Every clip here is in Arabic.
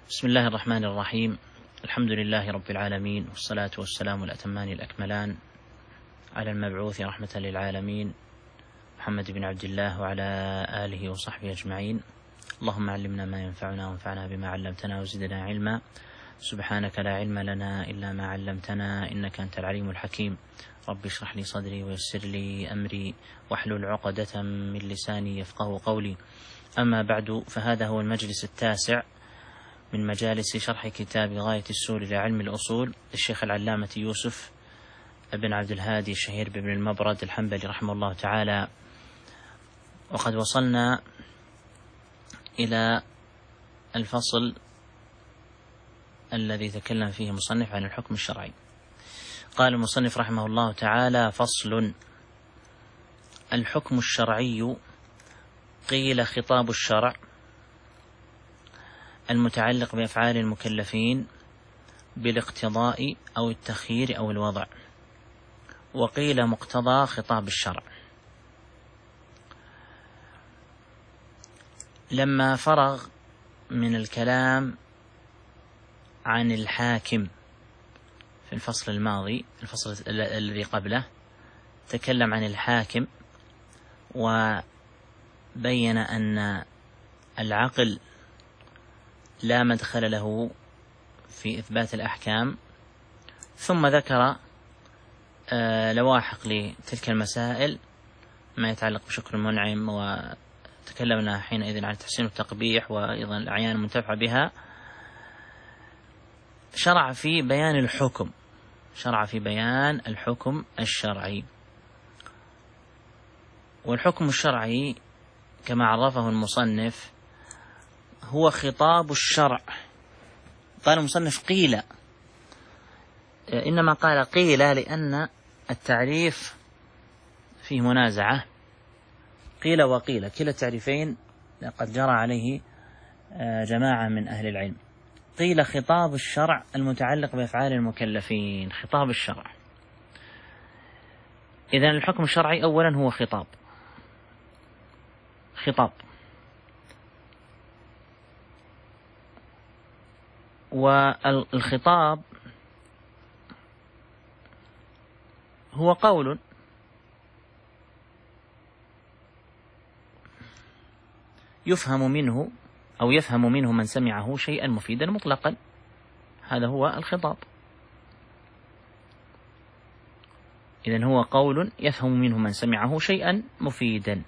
بسم الله الرحمن الرحيم. الحمد لله رب العالمين، والصلاة والسلام الأتمان الأكملان على المبعوث رحمة للعالمين محمد بن عبد الله وعلى آله وصحبه أجمعين. اللهم علمنا ما ينفعنا وانفعنا بما علمتنا وزدنا علما. سبحانك لا علم لنا إلا ما علمتنا إنك أنت العليم الحكيم. رب اشرح لي صدري ويسر لي أمري واحلل عقدة من لساني يفقه قولي. أما بعد، فهذا هو المجلس التاسع من مجالس شرح كتاب غاية السول إلى علم الأصول للشيخ العلامة يوسف بن عبد الهادي الشهير بن المبرد الحنبلي رحمه الله تعالى. وقد وصلنا إلى الفصل الذي تكلم فيه المصنف عن الحكم الشرعي. قال المصنف رحمه الله تعالى: فصل: الحكم الشرعي قيل خطاب الشرع المتعلق بأفعال المكلفين بالاقتضاء أو التخيير أو الوضع، وقيل مقتضى خطاب الشرع. لما فرغ من الكلام عن الحاكم في الفصل الماضي، الفصل الذي قبله تكلم عن الحاكم وبين أن العقل لا مدخل له في إثبات الأحكام، ثم ذكر لواحق لتلك المسائل ما يتعلق بشكر المنعم، وتكلمنا حينئذ عن تحسين التقبيح وأيضا الأعيان المنتفعة بها. شرع في بيان الحكم الشرعي. والحكم الشرعي كما عرفه المصنف هو خطاب الشرع. قال المصنف قيل، إنما قال قيل لأن التعريف فيه منازعة. قيل وقيل كلا التعريفين لقد جرى عليه جماعة من أهل العلم. قيل خطاب الشرع المتعلق بأفعال المكلفين، خطاب الشرع. إذن الحكم الشرعي أولا هو خطاب. والخطاب هو قول يفهم منه من سمعه شيئا مفيدا مطلقا. هذا هو الخطاب. إذن هو قول يفهم منه من سمعه شيئا مفيدا.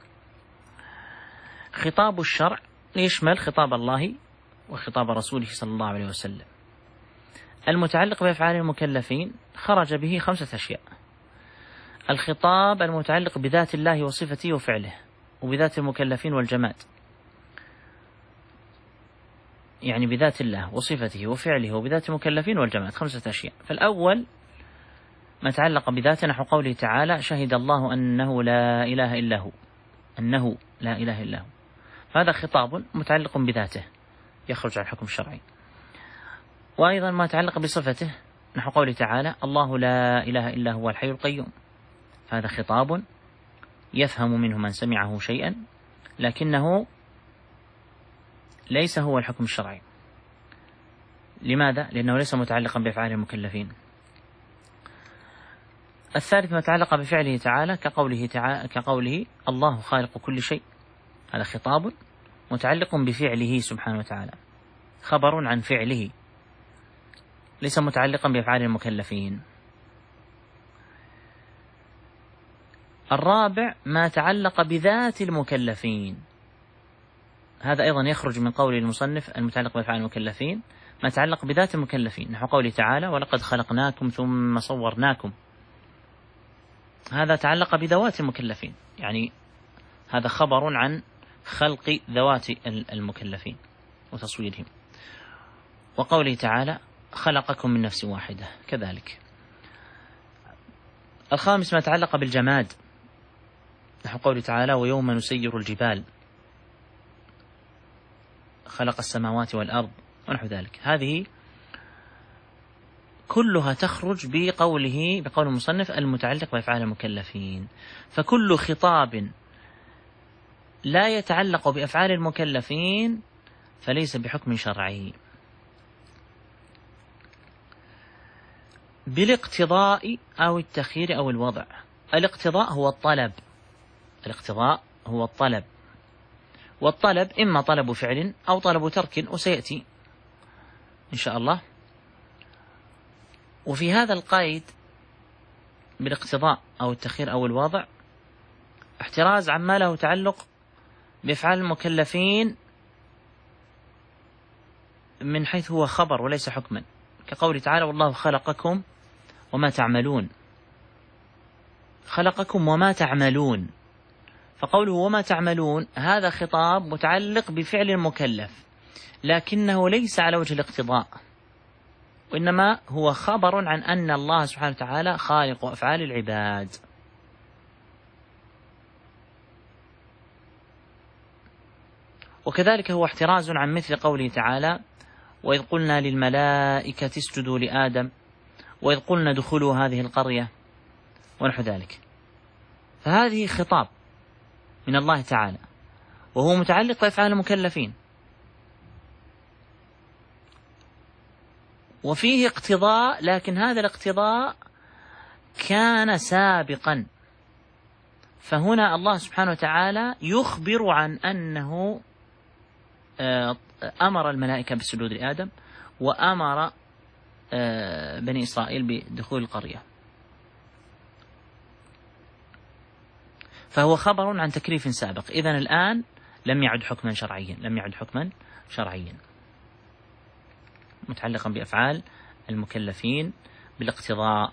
خطاب الشرع يشمل خطاب الله وخطاب رسوله صلى الله عليه وسلم. المتعلق بأفعال المكلفين خرج به 5 أشياء: الخطاب المتعلق بذات الله وصفته وفعله، وبذات المكلفين والجماد، يعني بذات الله وصفته وفعله وبذات المكلفين والجماد 5 أشياء. فالأول ما تعلق بذاته، نحو قوله تعالى: شهد الله أنه لا إله إلا هو. هذا خطاب متعلق بذاته يخرج عن الحكم الشرعي. وأيضا ما يتعلق بصفته، نحو قوله تعالى: الله لا إله إلا هو الحي القيوم. هذا خطاب يفهم منه من سمعه شيئا، لكنه ليس هو الحكم الشرعي. لماذا؟ لأنه ليس متعلقا بأفعال المكلفين. الثالث ما يتعلق بفعله تعالى، كقوله الله خالق كل شيء. هذا خطاب متعلق بفعله سبحانه وتعالى، خبر عن فعله، ليس متعلقا بأفعال المكلفين. الرابع ما تعلق بذات المكلفين. هذا أيضا يخرج من قول المصنف المتعلق بأفعال المكلفين، ما تعلق بذات المكلفين، نحو قوله تعالى: ولقد خلقناكم ثم صورناكم. هذا تعلق بذوات المكلفين، يعني هذا خبر عن خلق ذوات المكلفين وتصويرهم. وقوله تعالى: خلقكم من نفس واحدة كذلك. الخامس ما يتعلق بالجماد، نحو قوله تعالى: ويوم نسير الجبال، خلق السماوات والأرض، ونحو ذلك. هذه كلها تخرج بقول المصنف المتعلق بأفعال المكلفين. فكل خطاب لا يتعلق بأفعال المكلفين فليس بحكم شرعي. بالاقتضاء أو التخيير أو الوضع. الاقتضاء هو الطلب، الاقتضاء هو الطلب، والطلب إما طلب فعل أو طلب ترك، وسيأتي إن شاء الله. وفي هذا القيد بالاقتضاء أو التخيير أو الوضع احتراز عما له تعلق بأفعال المكلفين من حيث هو خبر وليس حكما، كقوله تعالى: والله خلقكم وما تعملون، خلقكم وما تعملون. فقوله وما تعملون هذا خطاب متعلق بفعل المكلف، لكنه ليس على وجه الاقتضاء، وإنما هو خبر عن أن الله سبحانه وتعالى خالق أفعال العباد. وكذلك هو احتراز عن مثل قوله تعالى: وإذ قلنا للملائكة اسجدوا لآدم وإذ قلنا ادخلوا هذه القرية، ونحو ذلك. فهذه خطاب من الله تعالى وهو متعلق بأفعال المكلفين، وفيه اقتضاء، لكن هذا الاقتضاء كان سابقا. فهنا الله سبحانه وتعالى يخبر عن أنه أمر الملائكة بالسجود لآدم وأمر بني إسرائيل بدخول القرية، فهو خبر عن تكليف سابق. إذن الآن لم يعد حكما شرعيا، لم يعد حكما شرعيا متعلقا بأفعال المكلفين بالاقتضاء.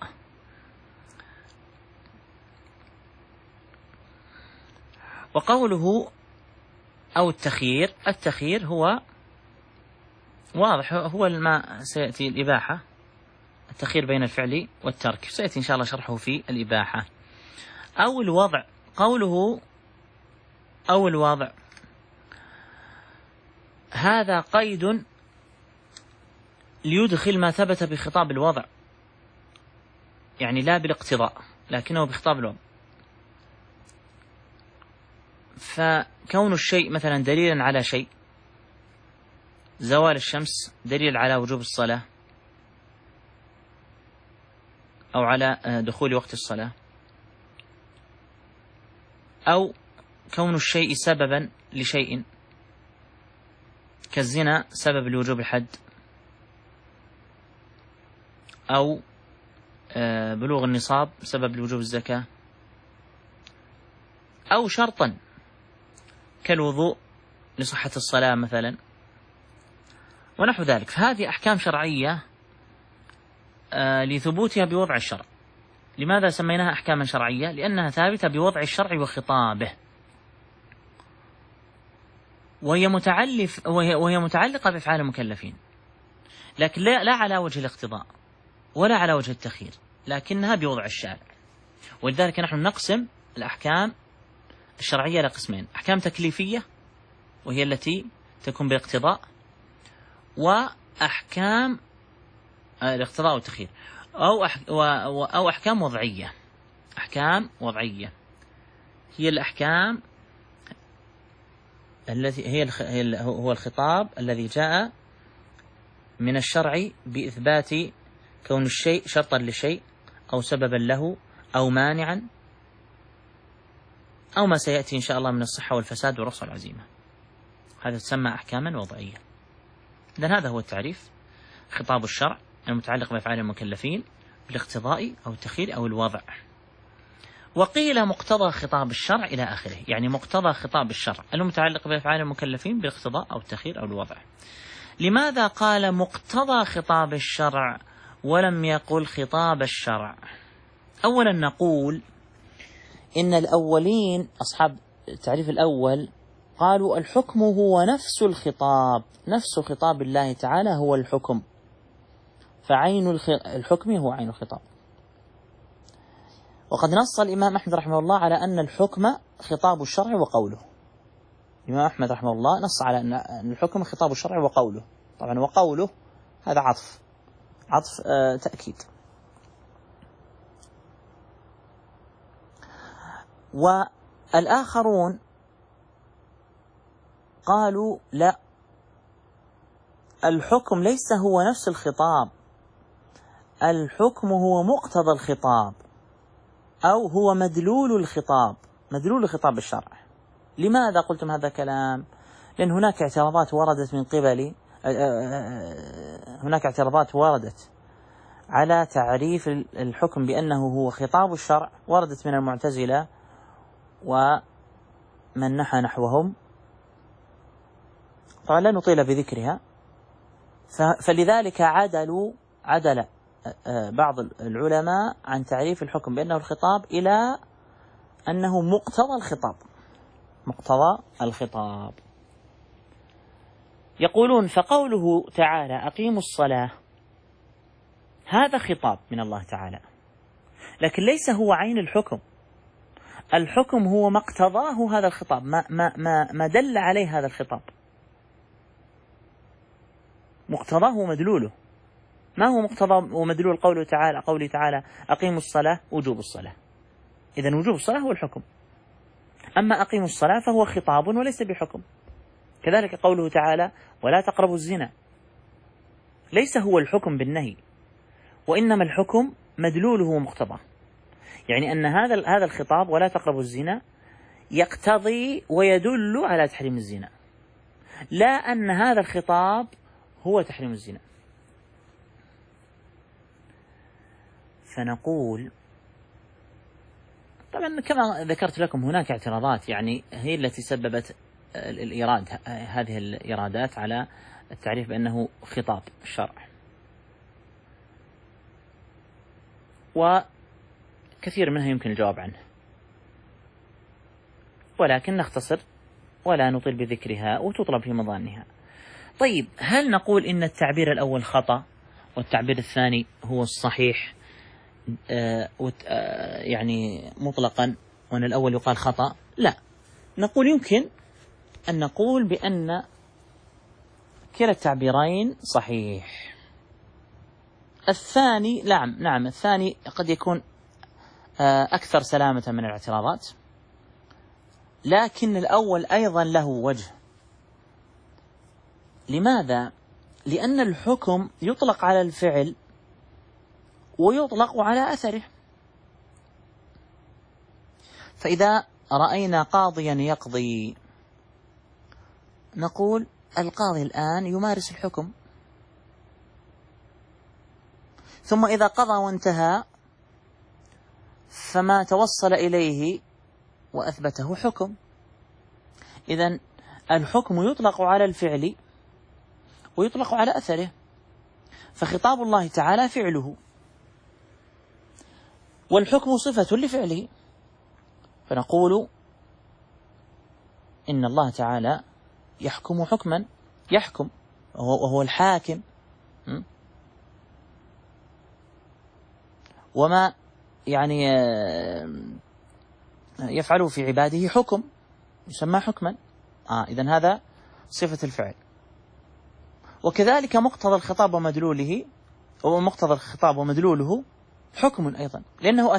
وقوله أو التخيير، التخيير هو واضح، هو ما سيأتي الإباحة، التخيير بين الفعل والترك، سيأتي إن شاء الله شرحه في الإباحة. أو الوضع، قوله أو الوضع هذا قيد ليدخل ما ثبت بخطاب الوضع، يعني لا بالاقتضاء لكنه بخطاب الوضع. فكون الشيء مثلا دليلا على شيء، زوال الشمس دليل على وجوب الصلاة أو على دخول وقت الصلاة، أو كون الشيء سببا لشيء كالزنا سبب لوجوب الحد، أو بلوغ النصاب سبب لوجوب الزكاة، أو شرطا كالوضوء لصحة الصلاة مثلا، ونحو ذلك. فهذه أحكام شرعية لثبوتها بوضع الشرع. لماذا سميناها أحكاما شرعية؟ لأنها ثابتة بوضع الشرع وخطابه، وهي متعلقة بأفعال المكلفين، لكن لا على وجه الاقتضاء ولا على وجه التخيير، لكنها بوضع الشارع. ولذلك نحن نقسم الأحكام الشرعية إلى قسمين: أحكام تكليفية وهي التي تكون بالاقتضاء، وأحكام الاقتضاء والتخيير، أو أحكام وضعية. أحكام وضعية هي الأحكام التي هو الخطاب الذي جاء من الشرع بإثبات كون الشيء شرطا لشيء أو سببا له أو مانعا، أو ما سيأتي إن شاء الله من الصحة والفساد ورخص العزيمة. هذا تسمى أحكاما وضعية. إذن هذا هو التعريف: خطاب الشرع المتعلق بأفعال المكلفين بالاقتضاء أو التخيير أو الوضع. وقيل مقتضى خطاب الشرع إلى آخره، يعني مقتضى خطاب الشرع المتعلق بأفعال المكلفين بالاقتضاء أو التخيير أو الوضع. لماذا قال مقتضى خطاب الشرع ولم يقل خطاب الشرع؟ أولا نقول إن الأولين أصحاب التعريف الأول قالوا الحكم هو نفس الخطاب، نفس خطاب الله تعالى هو الحكم، فعين الحكم هو عين الخطاب. وقد نص الإمام أحمد رحمه الله على أن الحكم خطاب الشرع وقوله. الإمام أحمد رحمه الله نص على أن الحكم خطاب الشرع وقوله. طبعا وقوله هذا عطف تأكيد. والآخرون قالوا لا، الحكم ليس هو نفس الخطاب، الحكم هو مقتضى الخطاب أو هو مدلول الخطاب، مدلول الخطاب الشرع. لماذا قلتم هذا الكلام؟ لأن هناك اعتراضات وردت من قبل هناك اعتراضات وردت على تعريف الحكم بأنه هو خطاب الشرع، وردت من المعتزلة ومن نحى نحوهم، طبعا لا نطيل بذكرها. فلذلك عدل بعض العلماء عن تعريف الحكم بأنه الخطاب إلى أنه مقتضى الخطاب، مقتضى الخطاب. يقولون فقوله تعالى أقيموا الصلاة هذا خطاب من الله تعالى، لكن ليس هو عين الحكم. الحكم هو ما اقتضاه هذا الخطاب، ما دل عليه هذا الخطاب، مقتضاه ومدلوله. ما هو مقتضى ومدلول قوله تعالى أقيموا الصلاة؟ وجوب الصلاة. إذن وجوب الصلاة هو الحكم، أما أقيموا الصلاة فهو خطاب وليس بحكم. كذلك قوله تعالى ولا تقربوا الزنا، ليس هو الحكم بالنهي، وإنما الحكم مدلوله ومقتضاه. يعني أن هذا الخطاب ولا تقربوا الزنا يقتضي ويدل على تحريم الزنا، لا أن هذا الخطاب هو تحريم الزنا. فنقول طبعا كما ذكرت لكم هناك اعتراضات، يعني هي التي سببت هذه الإيرادات على التعريف بأنه خطاب الشرع، وكثير منها يمكن الجواب عنه، ولكن نختصر ولا نطيل بذكرها وتطلب في مظانها. طيب، هل نقول إن التعبير الأول خطأ والتعبير الثاني هو الصحيح يعني مطلقا، وأن الأول يقال خطأ؟ لا، نقول يمكن أن نقول بأن كلا التعبيرين صحيح. الثاني نعم الثاني قد يكون أكثر سلامة من الاعتراضات، لكن الأول أيضا له وجه. لماذا؟ لأن الحكم يطلق على الفعل ويطلق على أثره. فإذا رأينا قاضيا يقضي نقول القاضي الآن يمارس الحكم، ثم إذا قضى وانتهى فما توصل إليه وأثبته حكم. إذن الحكم يطلق على الفعل ويطلق على أثره، فخطاب الله تعالى فعله، والحكم صفة لفعله، فنقول إن الله تعالى يحكم حكما، يحكم وهو الحاكم، وما يعني يفعله في عباده حكم يسمى حكما. إذن هذا صفة الفعل. وكذلك مقتضى الخطاب ومدلوله، ومقتضى الخطاب ومدلوله حكم أيضا، لأنه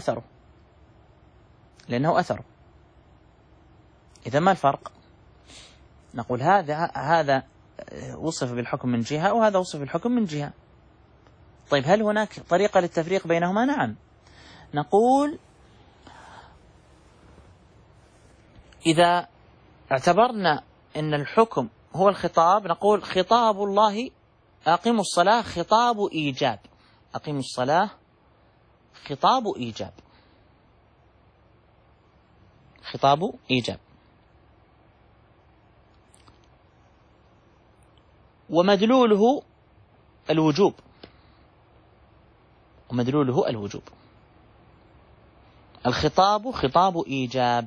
أثره. إذا ما الفرق؟ نقول هذا وصف بالحكم من جهة وهذا وصف بالحكم من جهة. طيب، هل هناك طريقة للتفريق بينهما؟ نعم، نقول إذا اعتبرنا أن الحكم هو الخطاب، نقول خطاب الله أقيموا الصلاة خطاب إيجاب، أقيموا الصلاة خطاب إيجاب، خطاب إيجاب، ومدلوله الوجوب، الخطاب خطاب إيجاب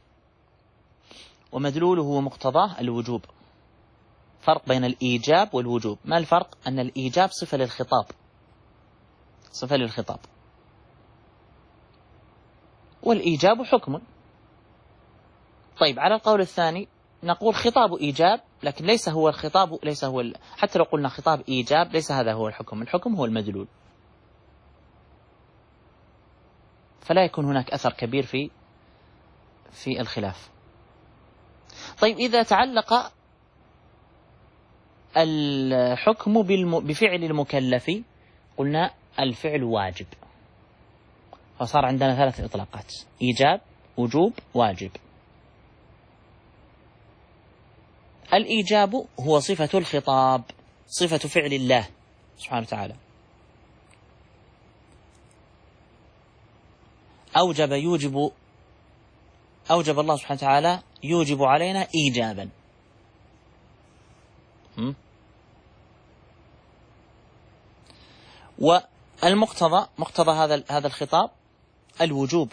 ومدلوله ومقتضاه الوجوب. فرق بين الإيجاب والوجوب. ما الفرق؟ أن الإيجاب صفة للخطاب، والإيجاب حكم. طيب، على القول الثاني نقول خطاب إيجاب، لكن ليس هو الخطاب، حتى لو قلنا خطاب إيجاب ليس هذا هو الحكم، الحكم هو المدلول، فلا يكون هناك أثر كبير في الخلاف. طيب، إذا تعلق الحكم بفعل المكلف قلنا الفعل واجب. فصار عندنا 3 إطلاقات: إيجاب، وجوب، واجب. الإيجاب هو صفة الخطاب، صفة فعل الله سبحانه وتعالى. أوجب الله سبحانه وتعالى يوجب علينا إيجابا. والمقتضى، مقتضى هذا الخطاب الوجوب.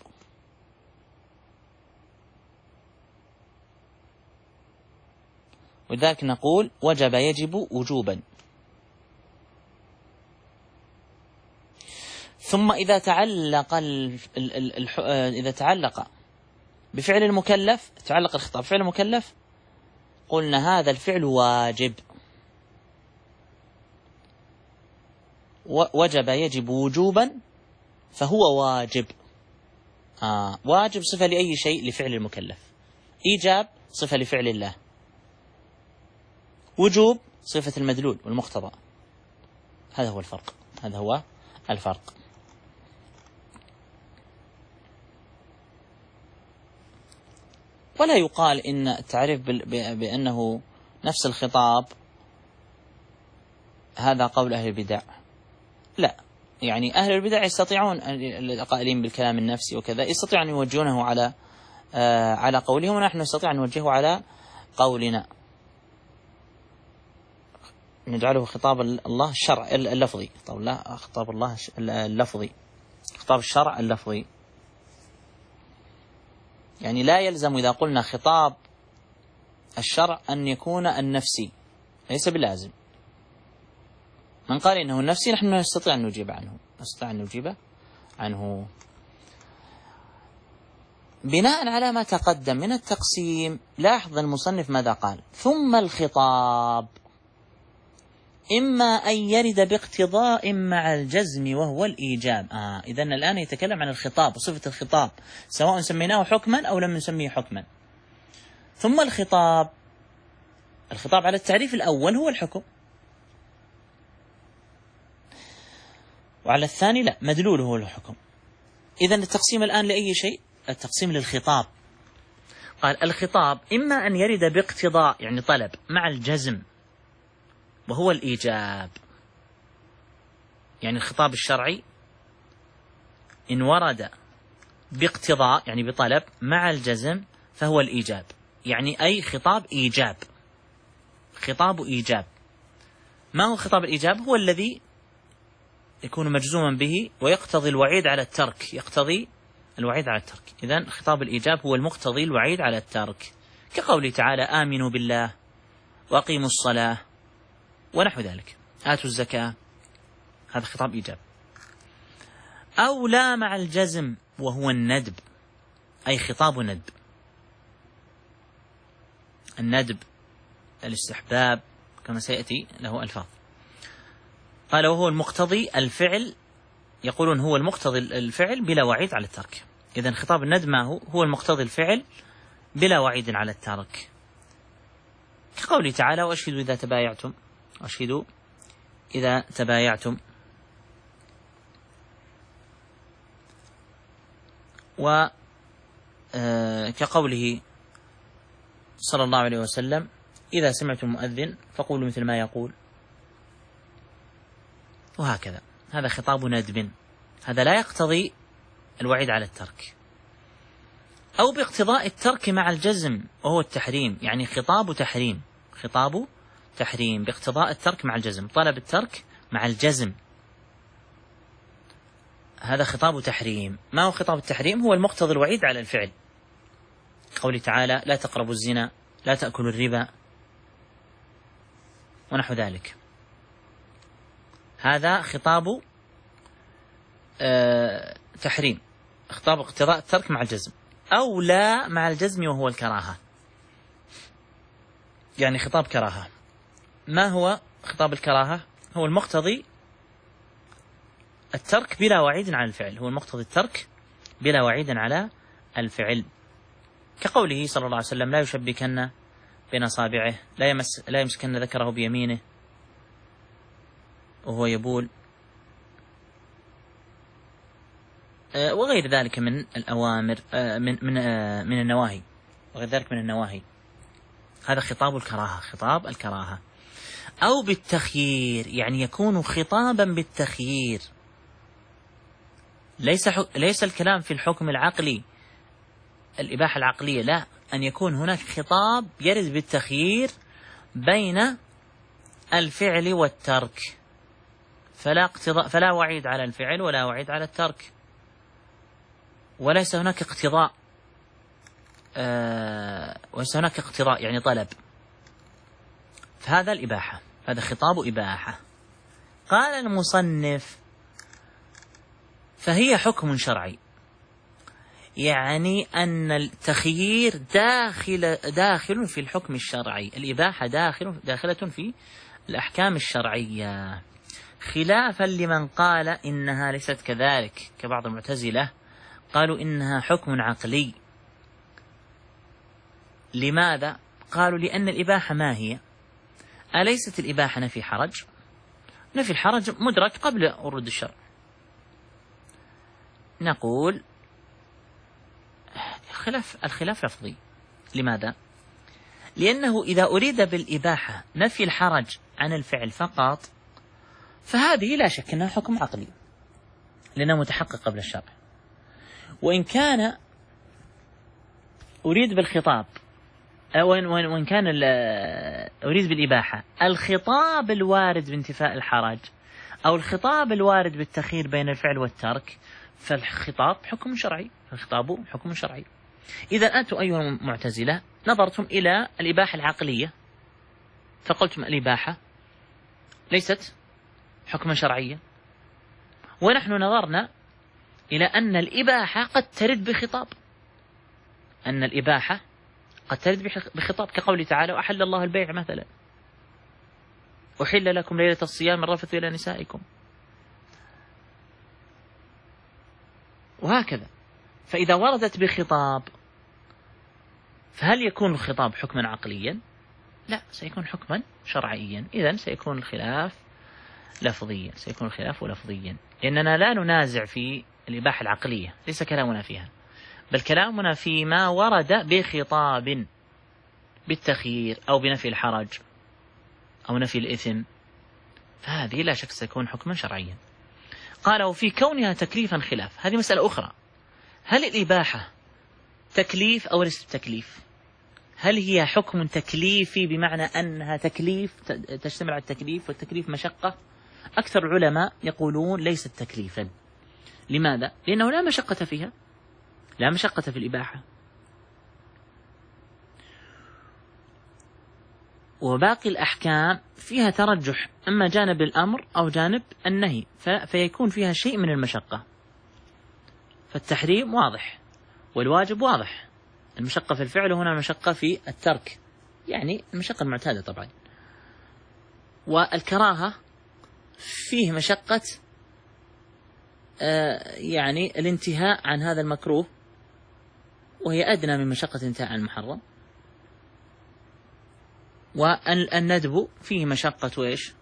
ولذلك نقول وجب يجب وجوبا. ثم إذا تعلق بفعل المكلف، تعلق الخطاب بفعل المكلف، قلنا هذا الفعل واجب. وجب يجب وجوبا فهو واجب. واجب صفة لأي شيء لفعل المكلف، إيجاب صفة لفعل الله، وجوب صفة المدلول والمقتضى. هذا هو الفرق. ولا يقال إن التعريف بأنه نفس الخطاب هذا قول أهل البدع. لا، يعني أهل البدع يستطيعون القائلين بالكلام النفسي وكذا يستطيعون أن يوجهونه على قولهم، ونحن نستطيع أن نوجهه على قولنا، نجعله خطاب الله الشرع اللفظي، خطاب الله اللفظي، خطاب الشرع اللفظي. يعني لا يلزم إذا قلنا خطاب الشرع أن يكون النفسي، ليس بلازم. من قال إنه النفسي نحن نستطيع أن نجيب عنه. بناء على ما تقدم من التقسيم، لاحظ المصنف ماذا قال: ثم الخطاب إما أن يرد باقتضاء مع الجزم وهو الإيجاب. إذن الآن يتكلم عن الخطاب وصفة الخطاب، سواء سميناه حكما أو لم نسميه حكما. ثم الخطاب على التعريف الأول هو الحكم، وعلى الثاني لا، مدلوله هو الحكم. إذن التقسيم الآن لأي شيء؟ التقسيم للخطاب. قال الخطاب إما أن يرد باقتضاء يعني طلب مع الجزم وهو الإيجاب. يعني الخطاب الشرعي إن ورد باقتضاء يعني بطلب مع الجزم فهو الإيجاب، يعني أي خطاب إيجاب، خطاب إيجاب. ما هو خطاب الإيجاب؟ هو الذي يكون مجزوما به ويقتضي الوعيد على الترك، إذن خطاب الإيجاب هو المقتضي الوعيد على الترك، كقوله تعالى: آمنوا بالله وأقيموا الصلاة ونحو ذلك، آتوا الزكاة. هذا خطاب إيجاب. أو لا مع الجزم وهو الندب، أي خطاب ندب. الندب الاستحباب كما سيأتي له ألفاظ. قال وهو المقتضي الفعل، يقولون هو المقتضي الفعل بلا وعيد على الترك. إذن خطاب الندب ما هو المقتضي الفعل بلا وعيد على الترك، كقوله تعالى: وأشهدوا إذا تبايعتم. وكقوله صلى الله عليه وسلم: إذا سمعتم المؤذن فقولوا مثل ما يقول. وهكذا، هذا خطاب ندب، هذا لا يقتضي الوعيد على الترك. أو باقتضاء الترك مع الجزم وهو التحريم، يعني خطاب تحريم باقتضاء الترك مع الجزم، طلب الترك مع الجزم، هذا خطاب تحريم. ما هو خطاب التحريم؟ هو المقتضي الوعيد على الفعل، قوله تعالى: لا تقربوا الزنا، لا تأكلوا الربا، ونحو ذلك. هذا خطاب تحريم، خطاب اقتضاء الترك مع الجزم. أو لا مع الجزم وهو الكراهة، يعني خطاب كراهة. ما هو خطاب الكراهة؟ هو المقتضي الترك بلا وعيد على الفعل، هو المقتضي الترك بلا وعيد على الفعل، كقوله صلى الله عليه وسلم: لا يشبكن بين أصابعه، لا يمسكن ذكره بيمينه وهو يبول. وغير ذلك من الأوامر من النواهي، وغير ذلك من النواهي. هذا خطاب الكراهة، خطاب الكراهة. أو بالتخيير، يعني يكون خطابا بالتخيير، ليس الكلام في الحكم العقلي الإباحة العقلية، لا، أن يكون هناك خطاب يرد بالتخيير بين الفعل والترك، فلا وعيد على الفعل ولا وعيد على الترك، وليس هناك اقتضاء، يعني طلب. فهذا الإباحة، هذا خطاب إباحة. قال المصنف: فهي حكم شرعي، يعني أن التخيير داخل في الحكم الشرعي، الإباحة داخلة في الأحكام الشرعية، خلافا لمن قال إنها ليست كذلك، كبعض المعتزلة قالوا إنها حكم عقلي. لماذا؟ قالوا لأن الإباحة ما هي؟ أليست الإباحة نفي حرج؟ نفي الحرج مدرك قبل ورود الشرع. نقول الخلاف لفظي. لماذا؟ لأنه إذا أريد بالإباحة نفي الحرج عن الفعل فقط، فهذه لا شك أنها حكم عقلي لأنه متحقق قبل الشرع. وإن كان أريد بالخطاب، وإن كان أريد بالإباحة الخطاب الوارد بانتفاء الحرج أو الخطاب الوارد بالتخيير بين الفعل والترك، فالخطاب حكم شرعي، فالخطاب حكم شرعي. إذا أنتم أيها المعتزلة نظرتم إلى الإباحة العقلية فقلتم الإباحة ليست حكما شرعيا، ونحن نظرنا إلى أن الإباحة قد ترد بخطاب، أن الإباحة قد ترد بخطاب، كقوله تعالى: وأحل الله البيع مثلا، أحل لكم ليلة الصيام الرفث إلى نسائكم، وهكذا. فإذا وردت بخطاب فهل يكون الخطاب حكما عقليا؟ لا، سيكون حكما شرعيا. إذن سيكون الخلاف لفظيا، سيكون الخلاف لفظيا، لأننا لا ننازع في الإباحة العقلية، ليس كلامنا فيها، بل كلامنا فيما ورد بخطاب بالتخيير أو بنفي الحرج أو نفي الإثم، فهذه لا شك سيكون حكما شرعيا. قال: وفي كونها تكليفا خلاف. هذه مسألة أخرى، هل الإباحة تكليف أو ليست تكليف؟ هل هي حكم تكليفي بمعنى أنها تكليف تشتمل على التكليف، والتكليف مشقة؟ أكثر العلماء يقولون ليست تكليفا. لماذا؟ لأنه لا مشقة فيها، لا مشقة في الإباحة. وباقي الأحكام فيها ترجح، إما جانب الأمر أو جانب النهي، فيكون فيها شيء من المشقة. فالتحريم واضح والواجب واضح، المشقة في الفعل، وهنا المشقة في الترك، يعني المشقة المعتادة طبعا. والكراهة فيه مشقة يعني الانتهاء عن هذا المكروه، وهي أدنى من مشقة الانتهاء عن المحرم. والندب فيه مشقة وإيش؟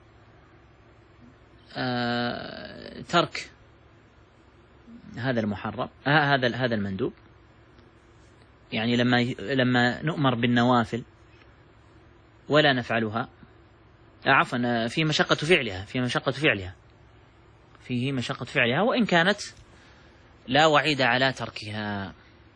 ترك هذا المحرم، هذا المندوب، يعني لما نؤمر بالنوافل ولا نفعلها، عفوا، في مشقة فعلها، وإن كانت لا وعيد على تركها.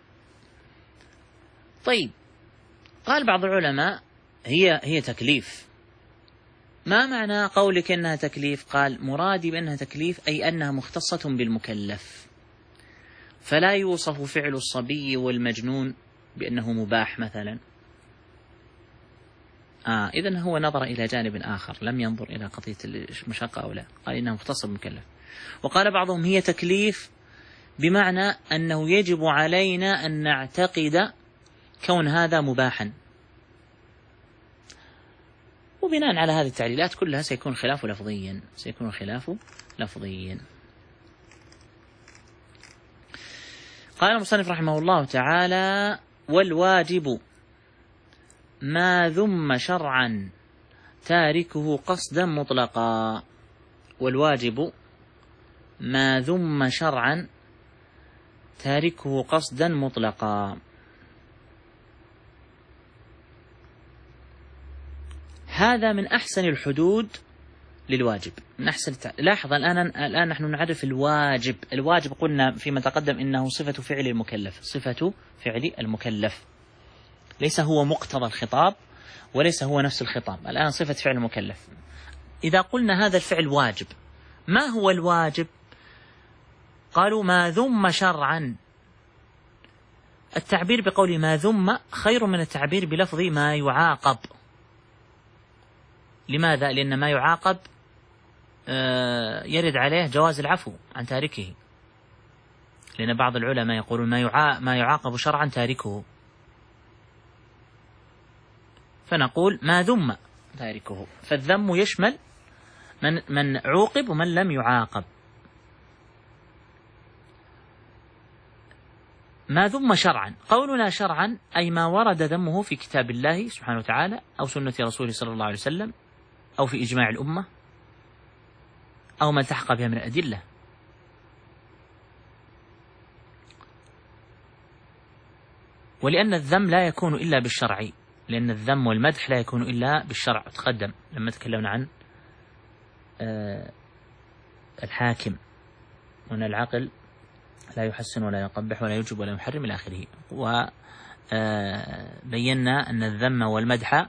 طيب، قال بعض العلماء هي تكليف. ما معنى قولك إنها تكليف؟ قال: مرادي بأنها تكليف أي أنها مختصة بالمكلف، فلا يوصف فعل الصبي والمجنون بأنه مباح مثلا. إذن هو نظر إلى جانب آخر، لم ينظر إلى قضية المشقة أو لا، قال إنها مختصة بالمكلف. وقال بعضهم هي تكليف بمعنى أنه يجب علينا أن نعتقد كون هذا مباحا. وبناء على هذه التعليلات كلها سيكون الخلاف لفظيا. قال المصنف رحمه الله تعالى: والواجب ما ذم شرعا تاركه قصدا مطلقا. والواجب ما ذم شرعا تاركه قصدا مطلقا. هذا من أحسن الحدود للواجب، من أحسن لاحظ الآن نحن نعرف الواجب. الواجب قلنا فيما تقدم إنه صفة فعل المكلف، صفة فعل المكلف، ليس هو مقتضى الخطاب وليس هو نفس الخطاب. الآن صفة فعل المكلف. إذا قلنا هذا الفعل واجب، ما هو الواجب؟ قالوا ما ذم شرعا. التعبير بقول ما ذم خير من التعبير بلفظ ما يعاقب. لماذا؟ لأن ما يعاقب يرد عليه جواز العفو عن تاركه، لأن بعض العلماء يقولون ما يعاقب شرعا تاركه، فنقول ما ذم تاركه. فالذم يشمل من عوقب ومن لم يعاقب. ما ذم شرعا، قولنا شرعا أي ما ورد ذمه في كتاب الله سبحانه وتعالى أو سنة رسوله صلى الله عليه وسلم أو في إجماع الأمة أو ما التحق بها من الأدلة. ولأن الذم لا يكون إلا بالشرع، لأن الذم والمدح لا يكون إلا بالشرع. تقدم لما تكلمنا عن الحاكم وأن العقل لا يحسن ولا يقبح ولا يوجب ولا يحرم إلى آخره، وبينا أن الذم والمدح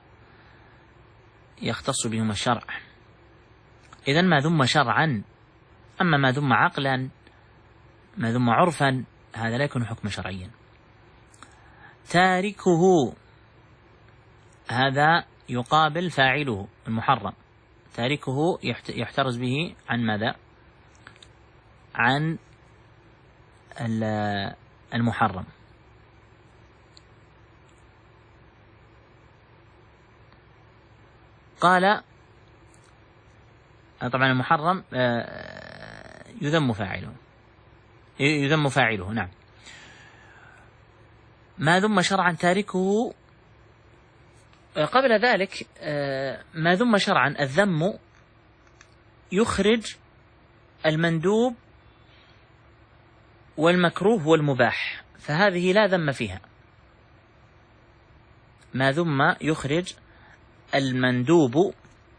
يختص بهما الشرع. إذن ما ذم شرعا. أما ما ذم عقلا، ما ذم عرفا، هذا لا يكون حكما شرعيا. تاركه هذا يقابل فاعله المحرم. تاركه يحترز به عن ماذا؟ عن المحرم. قال طبعا المحرم يذم فاعله. نعم. ما ذم شرعا تاركه. قبل ذلك ما ذم شرعا الذم يخرج المندوب والمكروه والمباح، فهذه لا ذم فيها. ما ذم يخرج المندوب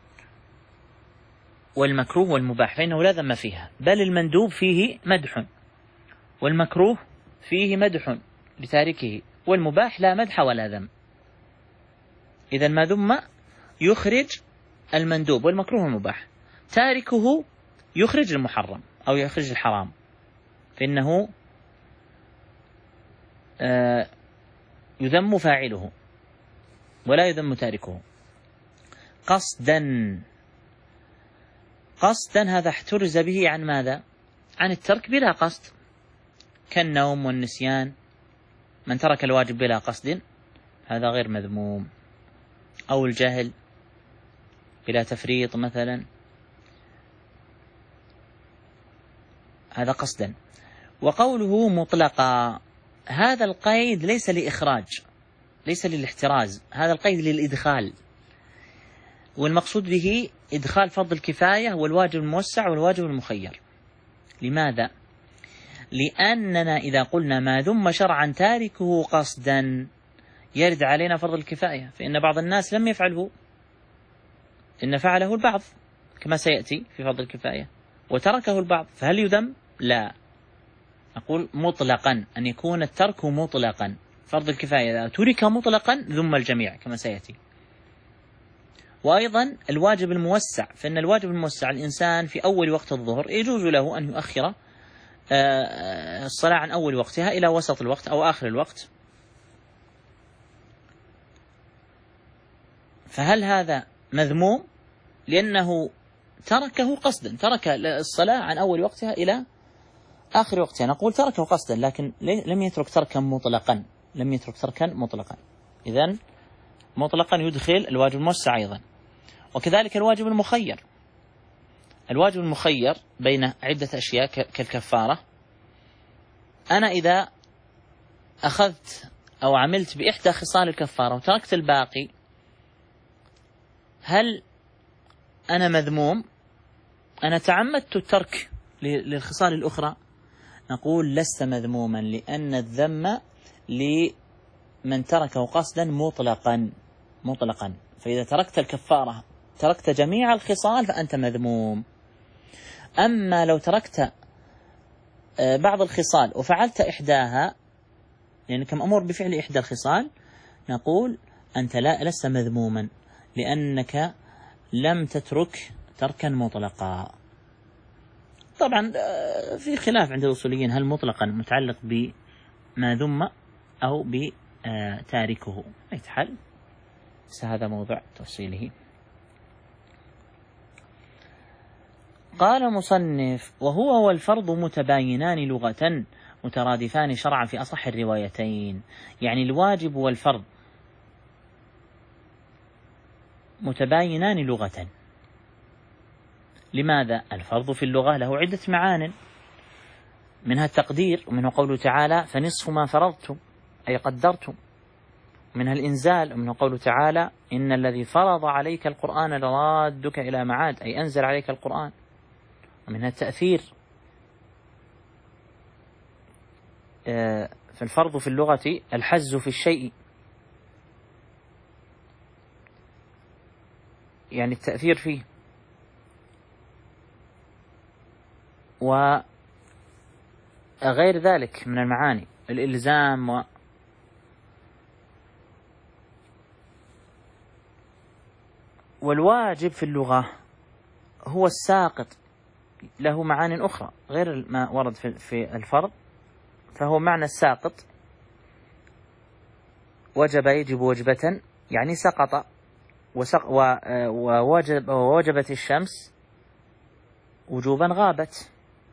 والمكروه والمباح فإنه لا ذم فيها، بل المندوب فيه مدح والمكروه فيه مدح لتاركه، والمباح لا مدح ولا ذم. إذن ما ذم يخرج المندوب والمكروه والمباح، تاركه يخرج المحرم أو يخرج الحرام، فإنه يذم فاعله ولا يذم تاركه. قصدا هذا احترز به عن ماذا؟ عن الترك بلا قصد، كالنوم والنسيان. من ترك الواجب بلا قصد هذا غير مذموم، أو الجهل بلا تفريط مثلا، هذا قصدا. وقوله مطلقا، هذا القيد ليس لإخراج، ليس للاحتراز، هذا القيد للإدخال، والمقصود به إدخال فرض الكفاية والواجب الموسع والواجب المخير. لماذا؟ لأننا إذا قلنا ما ذم شرعا تاركه قصدا يرد علينا فرض الكفاية، فإن بعض الناس لم يفعله، إن فعله البعض كما سيأتي في فرض الكفاية، وتركه البعض، فهل يذم؟ لا. نقول مطلقا، أن يكون الترك مطلقا. فرض الكفاية إذا ترك مطلقا ذم الجميع كما سيأتي. وأيضا الواجب الموسع، فإن الواجب الموسع الإنسان في أول وقت الظهر يجوز له أن يؤخر الصلاة عن أول وقتها إلى وسط الوقت أو آخر الوقت. فهل هذا مذموم؟ لأنه تركه قصدا، ترك الصلاة عن أول وقتها إلى آخر وقتها. نقول تركه قصدا، لكن لم يترك تركا مطلقا، لم يترك تركا مطلقا. إذن مطلقا يدخل الواجب الموسع أيضا. وكذلك الواجب المخير، الواجب المخير بين عدة أشياء كالكفارة. أنا إذا أخذت أو عملت بإحدى خصال الكفارة وتركت الباقي، هل أنا مذموم؟ أنا تعمدت الترك للخصال الأخرى، نقول لست مذموما، لأن الذم لمن تركه قصدا مطلقا، فإذا تركت الكفارة تركت جميع الخصال فأنت مذموم. أما لو تركت بعض الخصال وفعلت إحداها، لأنك مأمور بفعل إحدى الخصال، نقول أنت لست مذموما، لأنك لم تترك تركا مطلقا. طبعا في خلاف عند الأصوليين هل مطلقا متعلق بما ذم أو بتاركه، يتحل، هذا موضوع تفصيله. قال مصنف: وهو والفرض متباينان لغة مترادفان شرعا في أصح الروايتين. يعني الواجب والفرض متباينان لغة. لماذا؟ الفرض في اللغة له عدة معان، منها التقدير، ومنه قوله تعالى: فنصف ما فرضتم أي قدرتم، منها الإنزال، ومنه قوله تعالى: إن الذي فرض عليك القرآن لرادك إلى معاد أي أنزل عليك القرآن، ومنها التأثير. فالفرض في اللغة الحز في الشيء، يعني التأثير فيه، وغير ذلك من المعاني، الإلزام والواجب في اللغة هو الساقط، له معان أخرى غير ما ورد في الفرض، فهو معنى الساقط، وجب يجب وجبة يعني سقط، ووجبت الشمس وجوبا غابت.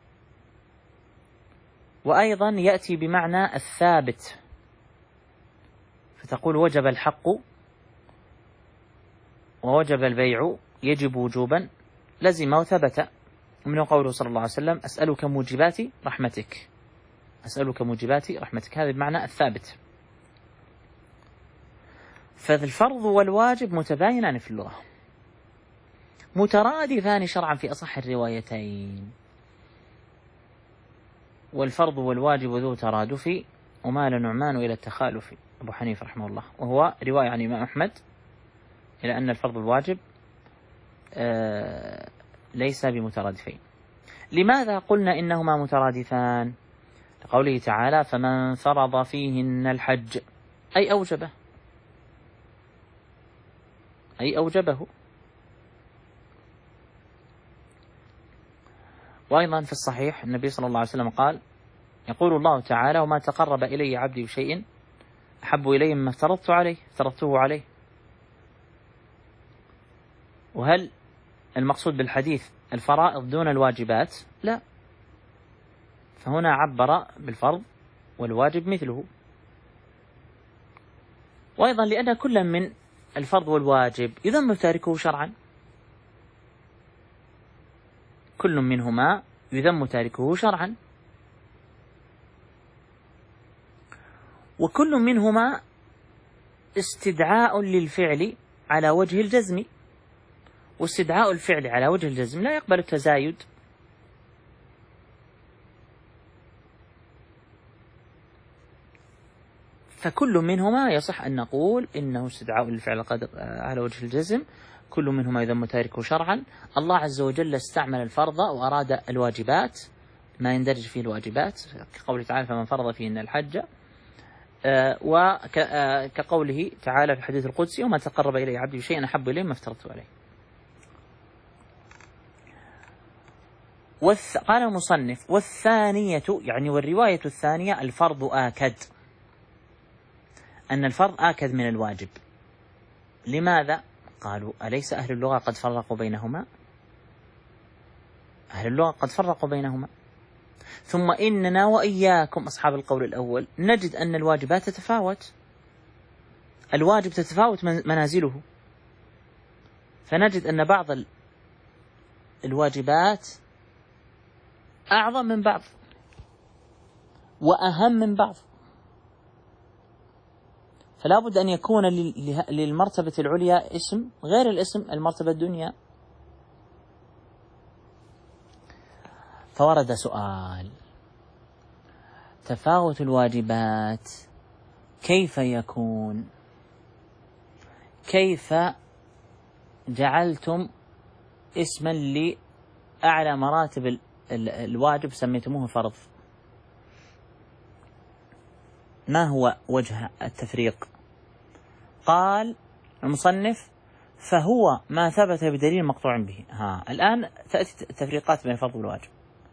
وأيضا يأتي بمعنى الثابت، فتقول وجب الحق ووجب البيع يجب وجوبا لزم وثبت، من قوله صلى الله عليه وسلم: أسألك موجبات رحمتك، أسألك موجبات رحمتك، هذا بمعنى الثابت. فالفرض والواجب متباينان في اللغة، مترادفان شرعا في أصح الروايتين. والفرض والواجب ذو ترادف، ومال نعمان إلى التخالف، أبو حنيفة رحمه الله، وهو رواية عن الإمام أحمد إلى أن الفرض والواجب ليس بمترادفين. لماذا قلنا إنهما مترادفان؟ لقوله تعالى: فمن فرض فيهن الحج أي أوجبه. وأيضا في الصحيح النبي صلى الله عليه وسلم قال: يقول الله تعالى: وما تقرب إلي عبدي بشيء أحب إلي مما افترضته عليه. وهل المقصود بالحديث الفرائض دون الواجبات؟ لا، فهنا عبر بالفرض والواجب مثله. وأيضا لأن كل من الفرض والواجب يذم تاركه شرعا، كل منهما يذم تاركه شرعا، وكل منهما استدعاء للفعل على وجه الجزم، واستدعاء الفعل على وجه الجزم لا يقبل التزايد. فكل منهما يصح أن نقول إنه استدعاء للفعل على وجه الجزم، كل منهما يذم تاركه شرعا. الله عز وجل استعمل الفرض وأراد الواجبات، ما يندرج فيه الواجبات، كقوله تعالى: فمن فرض فيهن الحج، وكقوله تعالى في الحديث القدسي: وما تقرب إلي عبدي بشيء أحب إليه ما افترضته عليه. قال المصنف: والثانية يعني والرواية الثانية الفرض آكد، أن الفرض آكد من الواجب. لماذا؟ قالوا: أليس أهل اللغة قد فرقوا بينهما؟ أهل اللغة قد فرقوا بينهما، ثم إننا وإياكم أصحاب القول الأول نجد أن الواجبات تتفاوت، الواجب تتفاوت منازله، فنجد أن بعض الواجبات أعظم من بعض وأهم من بعض، فلا بد أن يكون للمرتبة العليا اسم غير الاسم المرتبة الدنيا. فورد سؤال: تفاوت الواجبات كيف يكون؟ كيف جعلتم اسما لأعلى مراتب الواجب سميتموه فرض؟ ما هو وجه التفريق؟ قال المصنف: فهو ما ثبت بدليل مقطوع به. الآن تأتي التفريقات بين الفرض والواجب.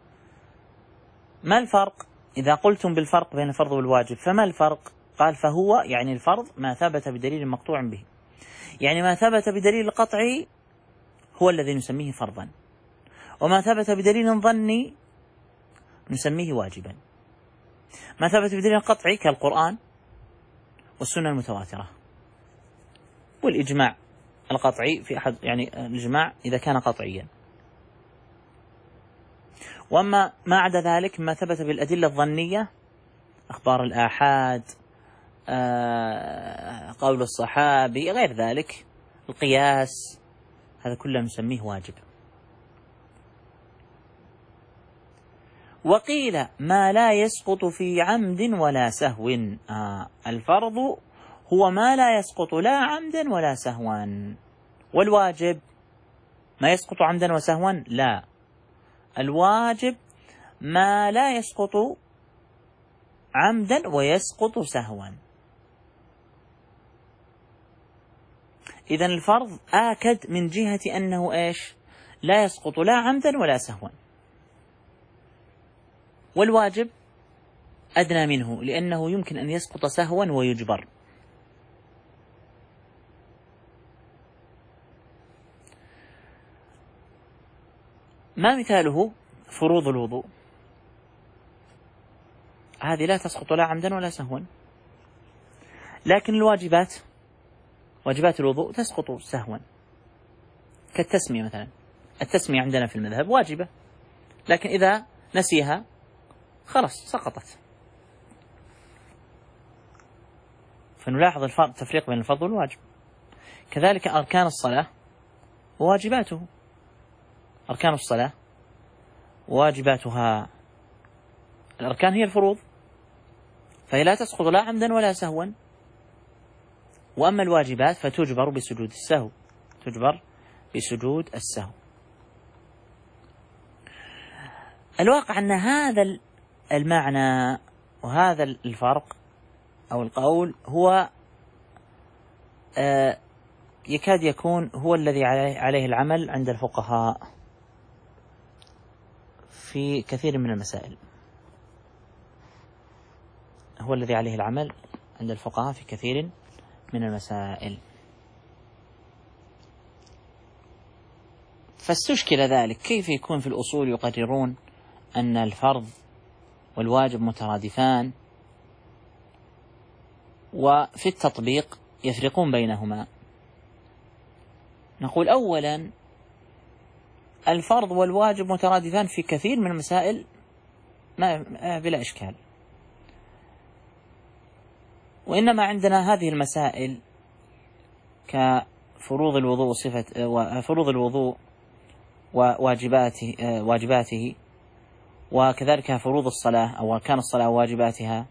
ما الفرق؟ إذا قلتم بالفرق بين الفرض والواجب فما الفرق؟ قال: فهو يعني الفرض ما ثبت بدليل مقطوع به، يعني ما ثبت بدليل قطعي هو الذي نسميه فرضا، وما ثبت بدليل ظني نسميه واجبا. ما ثبت بدليل قطعي كالقرآن والسنة المتواترة والإجماع القطعي في أحد، يعني الإجماع إذا كان قطعيا. وأما ما عدا ذلك ما ثبت بالأدلة الظنية، أخبار الآحاد، قول الصحابي، غير ذلك، القياس، هذا كله نسميه واجب. وقيل ما لا يسقط في عمد ولا سهو. الفرض هو ما لا يسقط لا عمدا ولا سهوا. والواجب ما يسقط عمدا وسهوا؟ لا، الواجب ما لا يسقط عمدا ويسقط سهوا. إذن الفرض آكد من جهة أنه إيش؟ لا يسقط لا عمدا ولا سهوا. والواجب أدنى منه لأنه يمكن أن يسقط سهوا ويجبر. ما مثاله؟ فروض الوضوء، هذه لا تسقط لا عمدا ولا سهوا. لكن الواجبات، واجبات الوضوء تسقط سهوا، كالتسمية مثلا. التسمية عندنا في المذهب واجبة، لكن إذا نسيها خلاص سقطت. فنلاحظ التفريق بين الفرض والواجب. كذلك أركان الصلاة وواجباته، أركان الصلاة وواجباتها. الأركان هي الفروض، فهي لا تسقط لا عمدا ولا سهوا. وأما الواجبات فتجبر بسجود السهو، تجبر بسجود السهو. الواقع أن هذا المعنى وهذا الفرق أو القول هو يكاد يكون هو الذي عليه العمل عند الفقهاء في كثير من المسائل، هو الذي عليه العمل عند الفقهاء في كثير من المسائل. فاستشكل ذلك، كيف يكون في الأصول يقررون أن الفرض والواجب مترادفان، وفي التطبيق يفرقون بينهما؟ نقول أولا الفرض والواجب مترادفان في كثير من المسائل بلا إشكال، وإنما عندنا هذه المسائل كفروض الوضوء فروض الوضوء وواجباته، وكذلك فروض الصلاة أو أركان الصلاة وواجباتها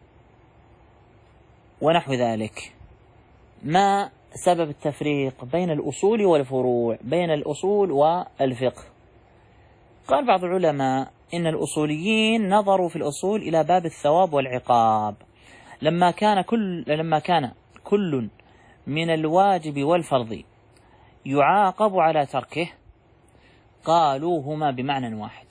ونحو ذلك. ما سبب التفريق بين الأصول والفروع، بين الأصول والفقه؟ قال بعض العلماء إن الأصوليين نظروا في الأصول إلى باب الثواب والعقاب، لما كان كل من الواجب والفرض يعاقب على تركه قالوا هما بمعنى واحد،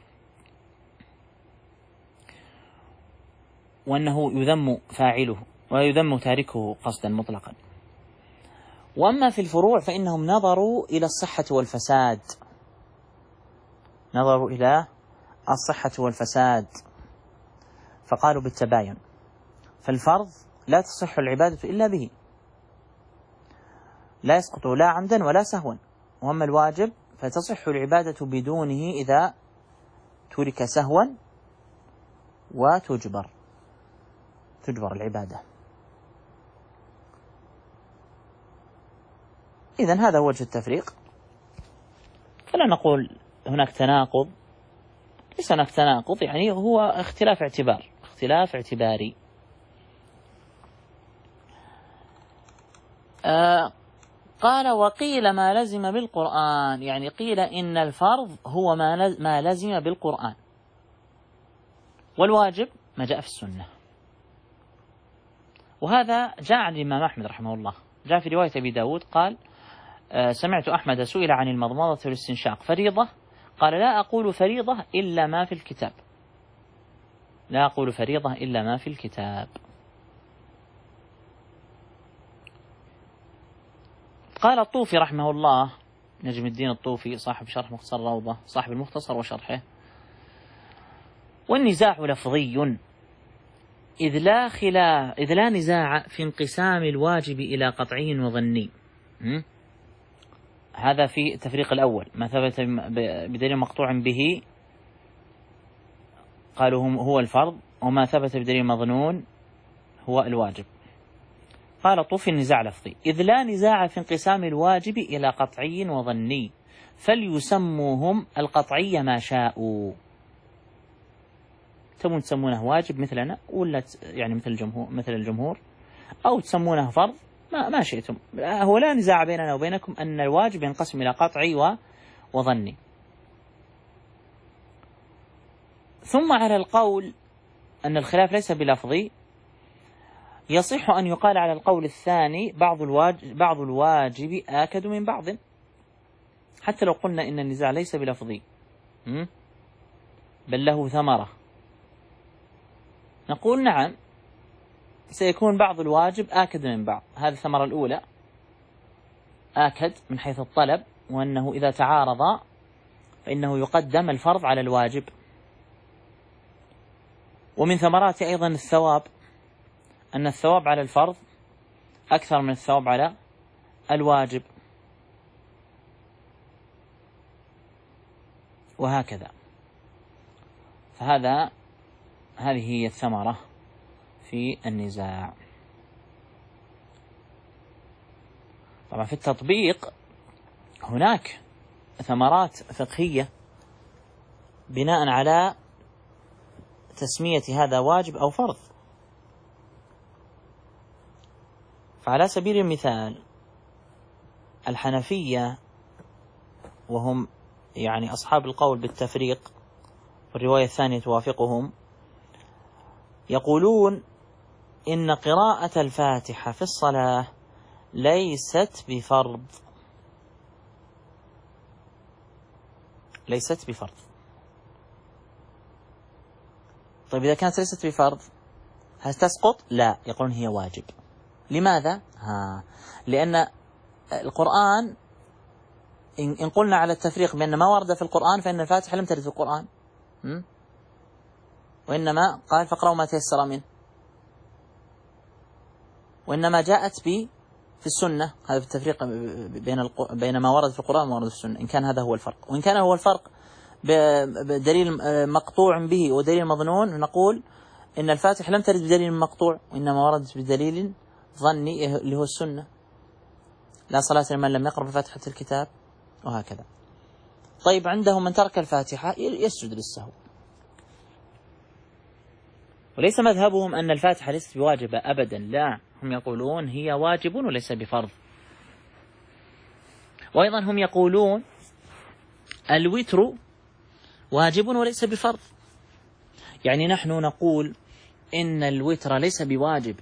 وأنه يذم فاعله ويذم تاركه قصدا مطلقا. وأما في الفروع فإنهم نظروا إلى الصحة والفساد، نظروا إلى الصحة والفساد فقالوا بالتباين، فالفرض لا تصح العبادة إلا به، لا يسقط لا عمدا ولا سهوا. وأما الواجب فتصح العبادة بدونه إذا ترك سهوا وتجبر العبادة. إذن هذا هو وجه التفريق. فلا نقول هناك تناقض، ليس هناك تناقض، يعني هو اختلاف اختلاف اعتباري. قال وقيل ما لزم بالقرآن، يعني قيل إن الفرض هو ما لزم بالقرآن، والواجب ما جاء في السنة. وهذا جاء عن الإمام أحمد رحمه الله، جاء في رواية أبي داود قال سمعت أحمد سئل عن المضمضة والاستنشاق فريضة، قال لا أقول فريضة إلا ما في الكتاب، لا أقول فريضة إلا ما في الكتاب. قال الطوفي رحمه الله، نجم الدين الطوفي صاحب شرح مختصر الروضة، صاحب المختصر وشرحه: والنزاع لفظي إذ لا نزاع في انقسام الواجب إلى قطعي وظني. هذا في التفريق الأول، ما ثبت بدليل مقطوع به قالوا هو الفرض، وما ثبت بدليل مظنون هو الواجب. قال الطوفي: النزاع لفظي إذ لا نزاع في انقسام الواجب إلى قطعي وظني، فليسموهم القطعي ما شاءوا. تبون تسمونه واجب مثلنا، ولا يعني مثل الجمهور، أو تسمونه فرض، ما شئتم. هو لا نزاع بيننا وبينكم أن الواجب ينقسم إلى قطعي وظني. ثم على القول أن الخلاف ليس بلفظي، يصح أن يقال على القول الثاني بعض الواجب آكد من بعض، حتى لو قلنا إن النزاع ليس بلفظي بل له ثمرة، نقول نعم سيكون بعض الواجب آكد من بعض. هذه الثمرة الأولى، آكد من حيث الطلب، وأنه إذا تعارض فإنه يقدم الفرض على الواجب. ومن ثمرات أيضا الثواب، أن الثواب على الفرض أكثر من الثواب على الواجب، وهكذا. هذه هي الثمرة في النزاع. طبعا في التطبيق هناك ثمرات فقهية بناء على تسمية هذا واجب أو فرض. فعلى سبيل المثال الحنفية، وهم يعني أصحاب القول بالتفريق، والرواية الثانية توافقهم، يقولون إن قراءة الفاتحة في الصلاة ليست بفرض، ليست بفرض. طيب إذا كانت ليست بفرض هل تسقط؟ لا، يقولون هي واجب. لماذا؟ لأن القرآن إن قلنا على التفريق بأن ما ورد في القرآن فإن الفاتحة لم ترد في القرآن، وإنما قال فاقرأوا ما تيسر منه، وإنما جاءت في السنة. هذا في التفريق بين ما ورد في القرآن وما ورد في السنة، إن كان هذا هو الفرق. وإن كان هو الفرق بدليل مقطوع به ودليل مظنون، نقول إن الفاتحة لم ترد بدليل مقطوع، وإنما وردت بدليل ظني اللي هو السنة: لا صلاة لمن لم يقرأ بفاتحة الكتاب، وهكذا. طيب عندهم من ترك الفاتحة يسجد للسهو. وليس مذهبهم أن الفاتحة ليست بواجبة أبدا، لا، هم يقولون هي واجب وليس بفرض. وأيضا هم يقولون الوتر واجب وليس بفرض، يعني نحن نقول إن الوتر ليس بواجب،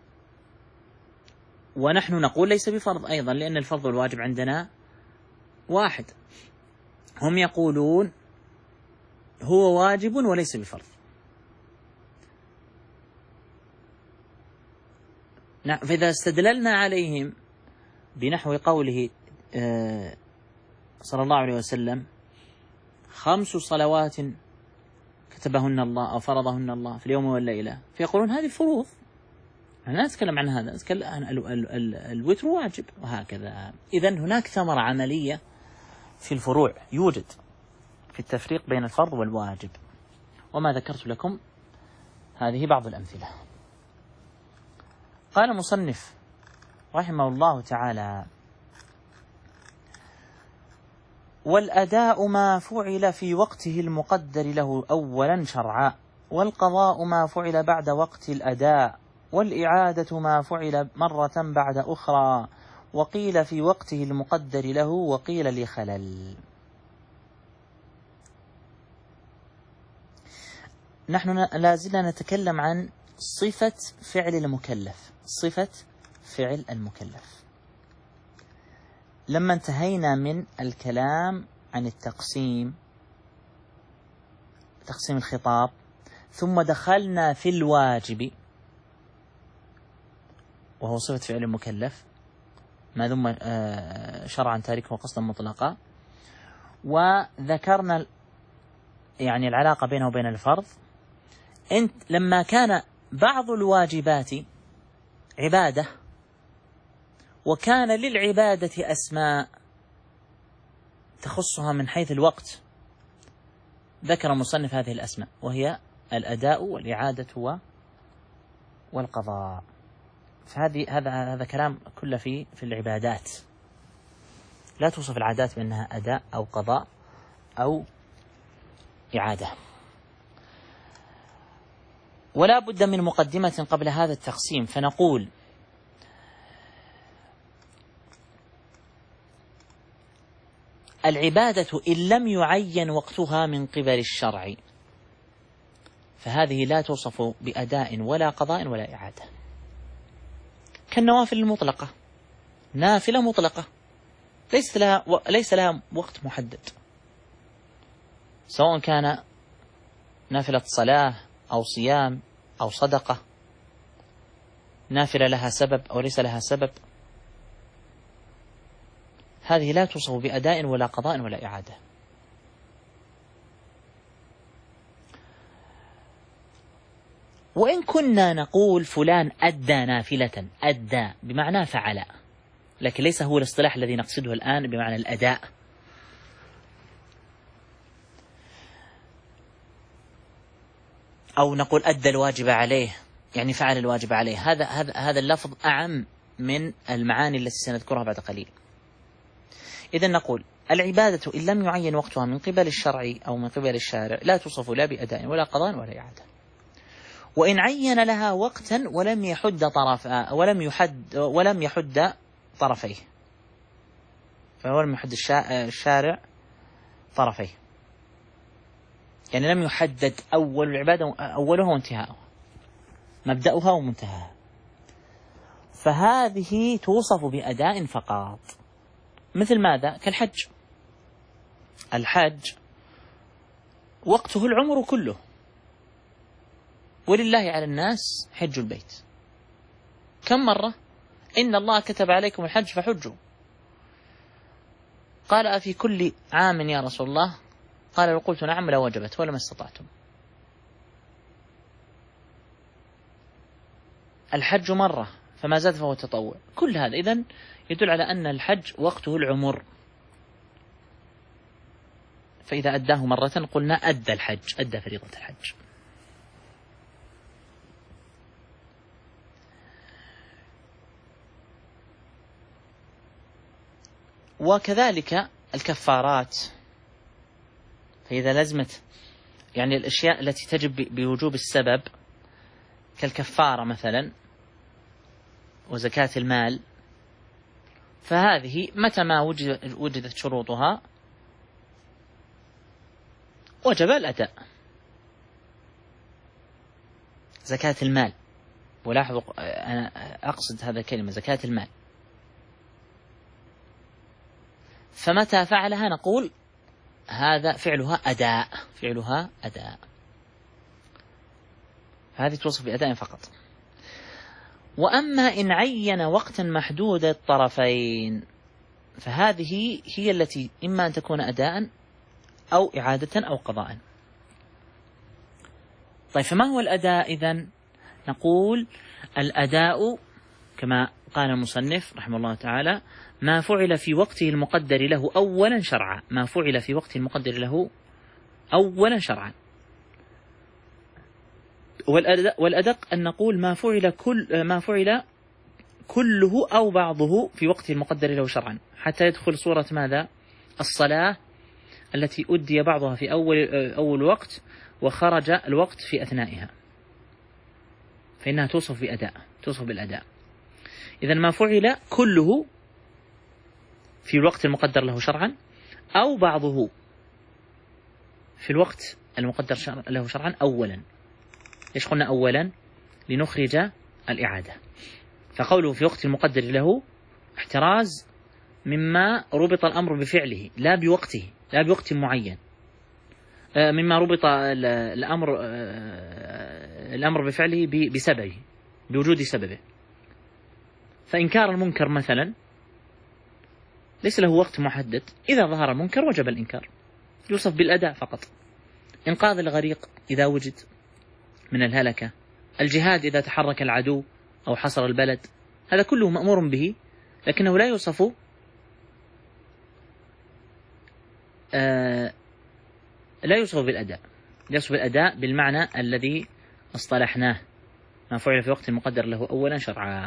ونحن نقول ليس بفرض أيضا، لأن الفرض والواجب عندنا واحد. هم يقولون هو واجب وليس بفرض. فإذا استدللنا عليهم بنحو قوله صلى الله عليه وسلم 5 صلوات كتبهن الله أو فرضهن الله في اليوم والليلة، فيقولون هذه فروض، لا نتكلم عن هذا، نتكلم عن الوتر واجب، وهكذا. إذن هناك ثمرة عملية في الفروع يوجد في التفريق بين الفرض والواجب، وما ذكرت لكم هذه بعض الأمثلة. قال المصنف رحمه الله تعالى: والأداء ما فعل في وقته المقدر له أولا شرعا. والقضاء ما فعل بعد وقت الأداء، والإعادة ما فعل مرة بعد أخرى، وقيل في وقته المقدر له، وقيل لخلل. نحن لازلنا نتكلم عن صفة فعل المكلف، صفة فعل المكلف. لما انتهينا من الكلام عن تقسيم الخطاب، ثم دخلنا في الواجب وهو صفة فعل المكلف ما ذم شرعا تاركه قصدا مطلقا، وذكرنا يعني العلاقة بينه وبين الفرض. لما كان بعض الواجبات عبادة وكان للعبادة أسماء تخصها من حيث الوقت، ذكر المصنف هذه الأسماء وهي الأداء والإعادة والقضاء. هذا كلام كله في العبادات. لا توصف العادات بأنها أداء أو قضاء أو إعادة. ولا بد من مقدمة قبل هذا التقسيم، فنقول العبادة إن لم يعين وقتها من قبل الشرع فهذه لا توصف بأداء ولا قضاء ولا إعادة، كالنوافل المطلقة، نافلة مطلقة ليس لها وقت محدد، سواء كان نافلة صلاة أو صيام أو صدقة، نافلة لها سبب أو ليس لها سبب، هذه لا توصف بأداء ولا قضاء ولا إعادة. وإن كنا نقول فلان أدى نافلة، أدى بمعنى فعل، لكن ليس هو الاصطلاح الذي نقصده الآن بمعنى الأداء. أو نقول أدى الواجب عليه، يعني فعل الواجب عليه. هذا اللفظ أعم من المعاني التي سنذكرها بعد قليل. إذن نقول العبادة إن لم يعين وقتها من قبل الشرع أو من قبل الشارع لا توصف لا بأداء ولا قضاء ولا إعادة. وإن عين لها وقتا ولم يحد طرفيه، فلم يحد الشارع طرفيه، يعني لم يحدد أول العبادة أولها وانتهاءها، مبدأها ومنتهاها، فهذه توصف بأداء فقط. مثل ماذا؟ كالحج. الحج وقته العمر كله، ولله على الناس حج البيت. كم مرة؟ إن الله كتب عليكم الحج فحجوا. قال أفي كل عام يا رسول الله؟ قال لو قلت نعم لا وجبت ولما استطعتم. الحج مرة فما زاد فهو تطوع. كل هذا إذن يدل على أن الحج وقته العمر، فإذا أداه مرة قلنا أدى الحج، أدى فريضة الحج. وكذلك الكفارات، فإذا لزمت يعني الأشياء التي تجب بوجوب السبب كالكفارة مثلا وزكاة المال، فهذه متى ما وجدت شروطها وجب الأداء. زكاة المال، ولاحظوا أنا أقصد هذا الكلمة زكاة المال، فمتى فعلها نقول هذا فعلها أداء، هذه توصف بأداء فقط. وأما إن عين وقتا محدود الطرفين فهذه هي التي إما أن تكون أداء أو إعادة أو قضاء. طيب فما هو الأداء إذن؟ نقول الأداء كما قال المصنف رحمه الله تعالى ما فعل في وقته المقدر له أولا شرعا، ما فعل في وقته المقدر له أولا شرعا. والأدق أن نقول ما فعل كله أو بعضه في وقته المقدر له شرعا، حتى يدخل صورة ماذا؟ الصلاة التي أدي بعضها في أول وقت وخرج الوقت في أثنائها، فإنها توصف بالأداء. إذا ما فعل كله في الوقت المقدر له شرعا أو بعضه في الوقت المقدر له شرعا أولا. ليش قلنا أولا؟ لنخرج الإعادة. فقوله في وقت المقدر له احتراز مما ربط الأمر بفعله لا بوقته، لا بوقت معين، مما ربط الأمر بفعله بسببه، بوجود سببه. فإنكار المنكر مثلا ليس له وقت محدد، إذا ظهر المنكر وجب الإنكار، يوصف بالأداء فقط. إنقاذ الغريق إذا وجد من الهلكة، الجهاد إذا تحرك العدو أو حصر البلد، هذا كله مأمور به، لكنه لا يوصف بالأداء. يوصف بالأداء بالمعنى الذي اصطلحناه، ما فعل في وقت مقدر له أولا شرعا.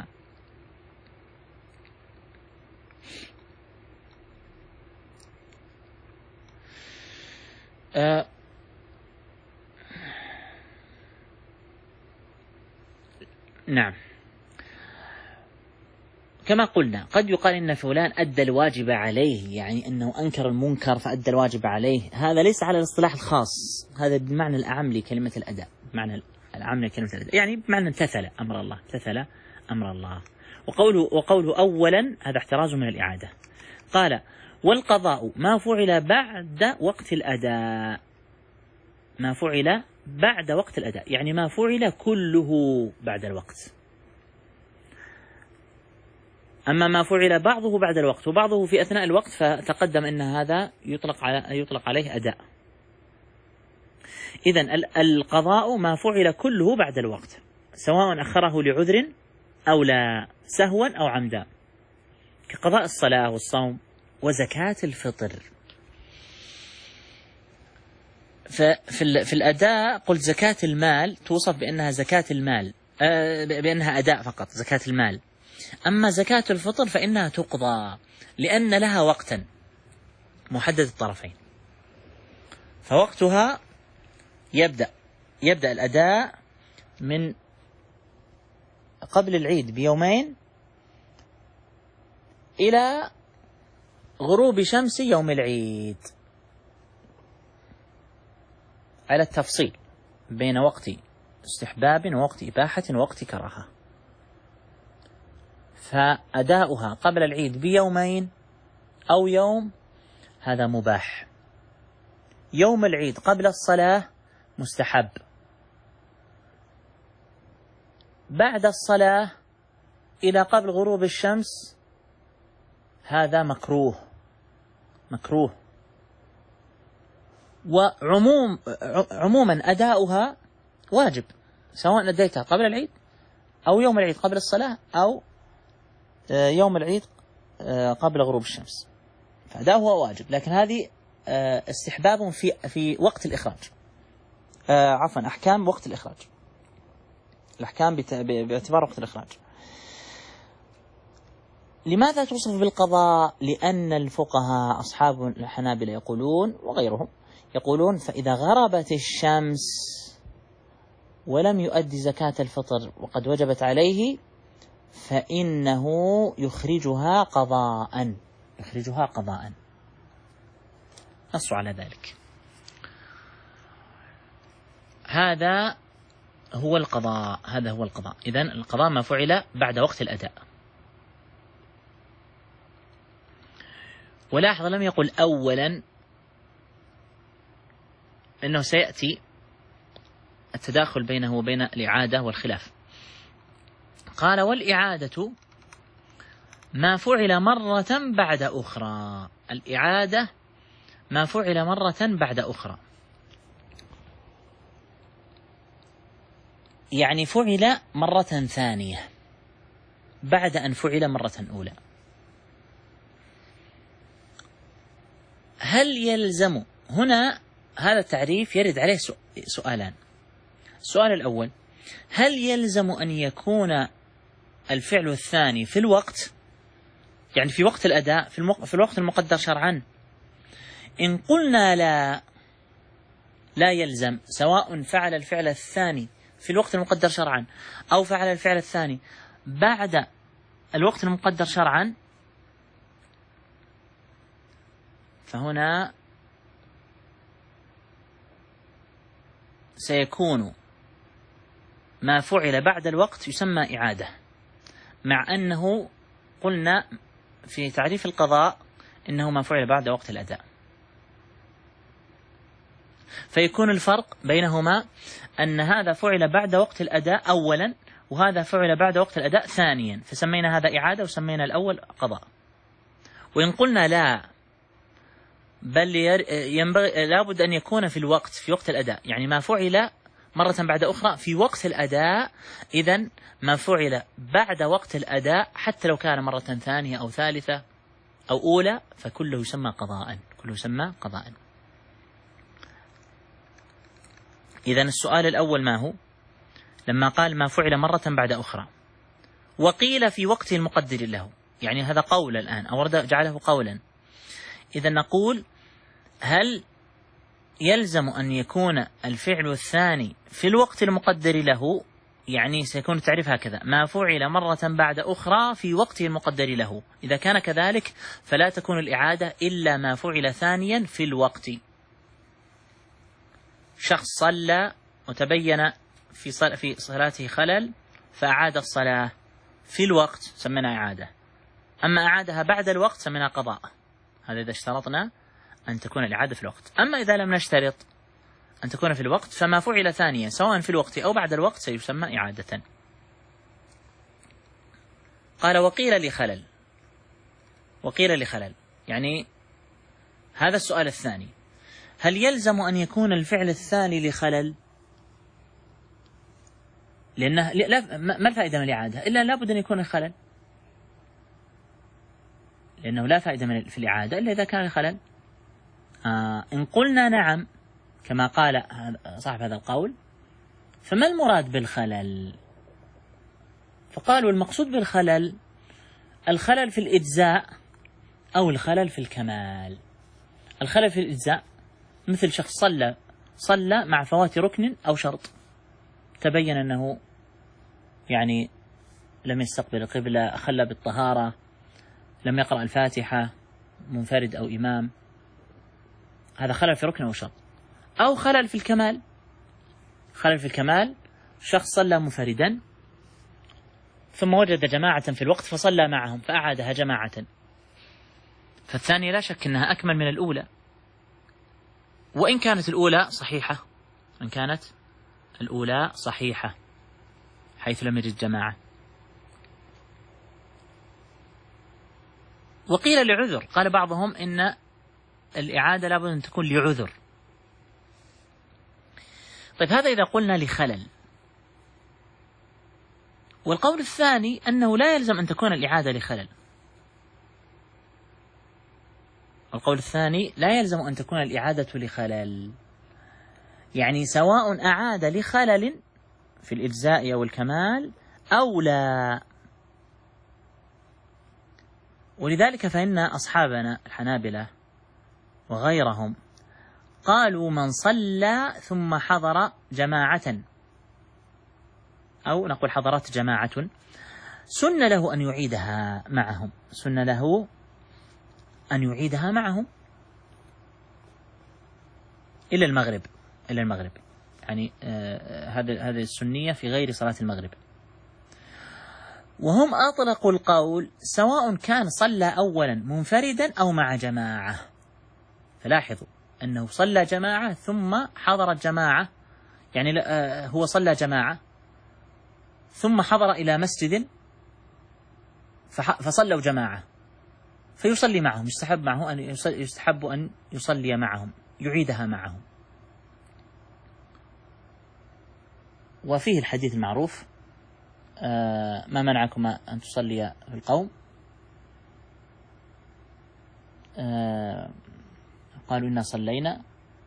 نعم، كما قلنا قد يقال إن فلان أدى الواجب عليه، يعني أنه أنكر المنكر فأدى الواجب عليه. هذا ليس على الاصطلاح الخاص، هذا بمعنى الأعم لكلمة الأداء، بمعنى الأعم لكلمة الأداء، يعني بمعنى امتثل أمر الله. وقوله أولا هذا احتراز من الإعادة. قال والقضاء ما فعل بعد وقت الأداء، ما فعل بعد وقت الأداء يعني ما فعل كله بعد الوقت. أما ما فعل بعضه بعد الوقت وبعضه في أثناء الوقت فتقدم أن هذا يطلق عليه أداء. إذن القضاء ما فعل كله بعد الوقت، سواء أخره لعذر أو لا، سهوا أو عمدا، كقضاء الصلاة والصوم وزكاة الفطر. في الأداء قلت زكاة المال توصف بأنها زكاة المال، بأنها أداء فقط، زكاة المال. أما زكاة الفطر فإنها تقضى لأن لها وقتا محدد الطرفين، فوقتها يبدأ الأداء من قبل العيد بيومين إلى غروب شمس يوم العيد، على التفصيل بين وقت استحباب ووقت إباحة ووقت كراهة. فأداؤها قبل العيد بيومين أو يوم هذا مباح، يوم العيد قبل الصلاة مستحب، بعد الصلاة إلى قبل غروب الشمس هذا مكروه. وعموما أداؤها واجب، سواء أديتها قبل العيد أو يوم العيد قبل الصلاة أو يوم العيد قبل غروب الشمس، فأداؤها واجب. لكن هذه استحباب في وقت الإخراج، عفوا أحكام وقت الإخراج، الأحكام باعتبار وقت الإخراج. لماذا توصف بالقضاء؟ لأن الفقهاء أصحاب الحنابلة يقولون وغيرهم يقولون فإذا غربت الشمس ولم يؤدي زكاة الفطر وقد وجبت عليه فإنه يخرجها قضاء، نص على ذلك. هذا هو القضاء. إذن القضاء ما فعل بعد وقت الأداء. ولاحظ لم يقل أولا، إنه سيأتي التداخل بينه وبين الإعادة والخلاف. قال والإعادة ما فعل مرة بعد أخرى، الإعادة ما فعل مرة بعد أخرى، يعني فعل مرة ثانية بعد أن فعل مرة أولى. هل يلزم هنا؟ هذا التعريف يرد عليه سؤالان. السؤال الأول: هل يلزم أن يكون الفعل الثاني في الوقت، يعني في وقت الأداء، في الوقت المقدر شرعا، إن قلنا لا يلزم، سواء فعل الفعل الثاني في الوقت المقدر شرعا أو فعل الفعل الثاني بعد الوقت المقدر شرعا، فهنا سيكون ما فعل بعد الوقت يسمى إعادة، مع أنه قلنا في تعريف القضاء إنه ما فعل بعد وقت الأداء. فيكون الفرق بينهما أن هذا فعل بعد وقت الأداء أولا، وهذا فعل بعد وقت الأداء ثانيا، فسمينا هذا إعادة وسمينا الأول قضاء. وإن قلنا لا، بل ينبغي لابد أن يكون في الوقت، في وقت الأداء، يعني ما فعل مرة بعد أخرى في وقت الأداء، إذن ما فعل بعد وقت الأداء حتى لو كان مرة ثانية أو ثالثة أو أولى فكله يسمى قضاء، كله يسمى قضاء. إذن السؤال الأول ما هو؟ لما قال ما فعل مرة بعد أخرى وقيل في وقت المقدر له، يعني هذا قول الآن أو جعله قولا، إذا نقول هل يلزم أن يكون الفعل الثاني في الوقت المقدر له؟ يعني سيكون التعريف هكذا: ما فعل مرة بعد أخرى في وقته المقدر له. إذا كان كذلك فلا تكون الإعادة إلا ما فعل ثانيا في الوقت. شخص صلى وتبين في صلاته خلل فأعاد الصلاة في الوقت سمينا إعادة، أما أعادها بعد الوقت سمينا قضاء. هذا إذا اشترطنا أن تكون الإعادة في الوقت. أما إذا لم نشترط أن تكون في الوقت فما فعل ثانيا سواء في الوقت أو بعد الوقت سيسمى إعادة. قال وقيل لخلل، يعني هذا السؤال الثاني: هل يلزم أن يكون الفعل الثاني لخلل؟ لأنه ما الفائدة من الإعادة إلا لابد أن يكون الخلل، لأنه لا فائدة في الإعادة إلا إذا كان الخلل. إن قلنا نعم كما قال صاحب هذا القول، فما المراد بالخلل؟ فقالوا المقصود بالخلل الخلل في الإجزاء أو الخلل في الكمال. الخلل في الإجزاء مثل شخص صلى مع فوات ركن أو شرط، تبين أنه يعني لم يستقبل القبلة، خلى بالطهارة، لم يقرأ الفاتحة منفرد أو إمام، هذا خلل في ركن أو شرط. أو خلل في الكمال، خلل في الكمال شخص صلى منفردا ثم وجد جماعة في الوقت فصلى معهم فأعادها جماعة، فالثانية لا شك أنها أكمل من الأولى، وإن كانت الأولى صحيحة، إن كانت الأولى صحيحة حيث لم يجد جماعة. وقيل لعذر، قال بعضهم إن الإعادة لابد أن تكون لعذر. طيب هذا إذا قلنا لخلل. والقول الثاني أنه لا يلزم أن تكون الإعادة لخلل. القول الثاني لا يلزم أن تكون الإعادة لخلل، يعني سواء أعاد لخلل في الإجزاء أو الكمال أو لا. ولذلك فإن أصحابنا الحنابلة وغيرهم قالوا من صلى ثم حضر جماعة أو نقول حضرت جماعة سن له أن يعيدها معهم، سن له أن يعيدها معهم إلى المغرب، إلى المغرب، يعني هذه السنية في غير صلاة المغرب. وهم أطلقوا القول سواء كان صلى أولا منفردا أو مع جماعة. فلاحظوا أنه صلى جماعة ثم حضرت جماعة، يعني هو صلى جماعة ثم حضر إلى مسجد فصلوا جماعة فيصلي معهم، يستحب أن يصلي معهم، يعيدها معهم. وفيه الحديث المعروف: ما منعكما أن تصلي في القوم؟ قالوا إنا صلينا،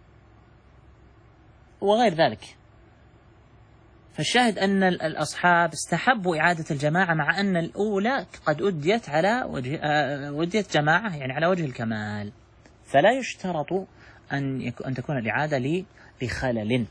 وغير ذلك. فالشاهد أن الأصحاب استحبوا إعادة الجماعة مع أن الأولى قد أديت على وجه أديت جماعة يعني على وجه الكمال، فلا يشترط أن تكون الإعادة لخلل.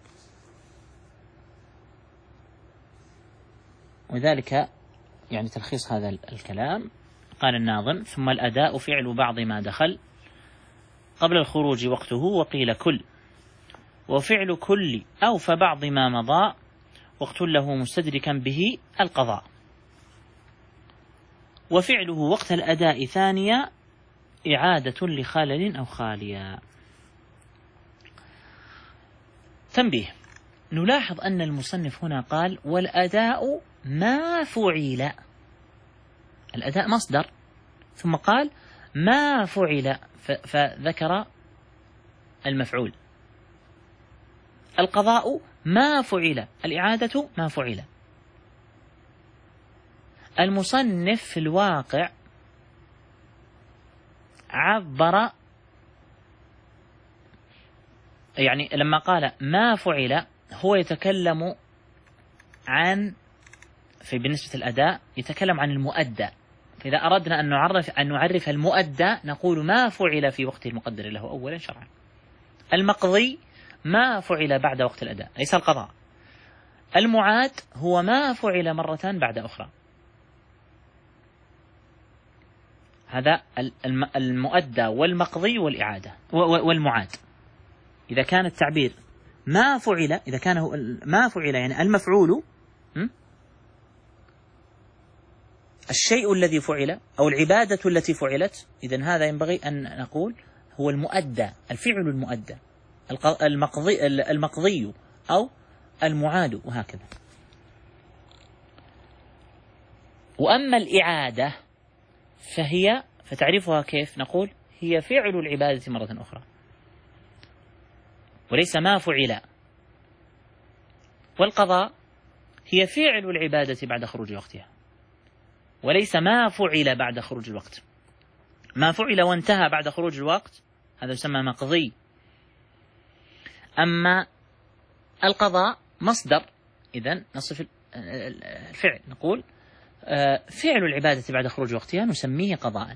وذلك يعني تلخيص هذا الكلام. قال الناظم: ثم الأداء فعل بعض ما دخل قبل الخروج وقته، وقيل كل، وفعل كل أو فبعض ما مضى وقت له مستدركا به القضاء، وفعله وقت الأداء ثانية إعادة لخلل أو خاليا. تنبيه: نلاحظ أن المصنف هنا قال: والأداء ما فعل. الأداء مصدر، ثم قال ما فعل، فذكر المفعول. القضاء ما فعل، الإعادة ما فعل. المصنف في الواقع عبر، يعني لما قال ما فعل هو يتكلم عن، بالنسبة للأداء يتكلم عن المؤدى. فإذا أردنا أن نعرف المؤدى نقول ما فعل في وقته المقدر له أولا شرعا. المقضي ما فعل بعد وقت الأداء، ليس القضاء. المعاد هو ما فعل مرة بعد أخرى. هذا المؤدى والمقضي والإعادة والمعاد. إذا كان التعبير ما فعل، إذا كان ما فعل يعني المفعول، الشيء الذي فعل أو العبادة التي فعلت، إذن هذا ينبغي أن نقول هو المؤدى، الفعل المؤدى، المقضي أو المعاد، وهكذا. وأما الإعادة فتعرفها كيف؟ نقول هي فعل العبادة مرة أخرى، وليس ما فعل. والقضاء هي فعل العبادة بعد خروج وقتها، وليس ما فعل بعد خروج الوقت. ما فعل وانتهى بعد خروج الوقت هذا يسمى مقضي. أما القضاء مصدر، إذن نصف الفعل، نقول فعل العبادة بعد خروج وقتها نسميه قضاء.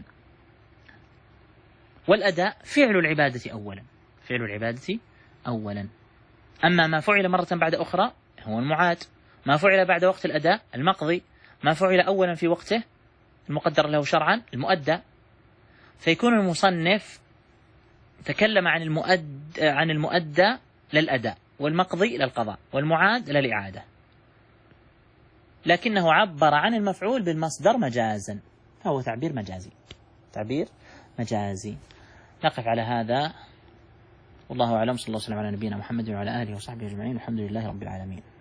والأداء فعل العبادة أولا، فعل العبادة أولا. أما ما فعل مرة بعد أخرى هو المعاد. ما فعل بعد وقت الأداء المقضي. ما فعل أولا في وقته المقدر له شرعا المؤدى. فيكون المصنف تكلم عن المؤدى للأداء، والمقضي للقضاء، والمعاد للإعادة، لكنه عبر عن المفعول بالمصدر مجازا، فهو تعبير مجازي، تعبير مجازي. نقف على هذا، والله أعلم. صلى الله وسلم على نبينا محمد وعلى آله وصحبه أجمعين، الحمد لله رب العالمين.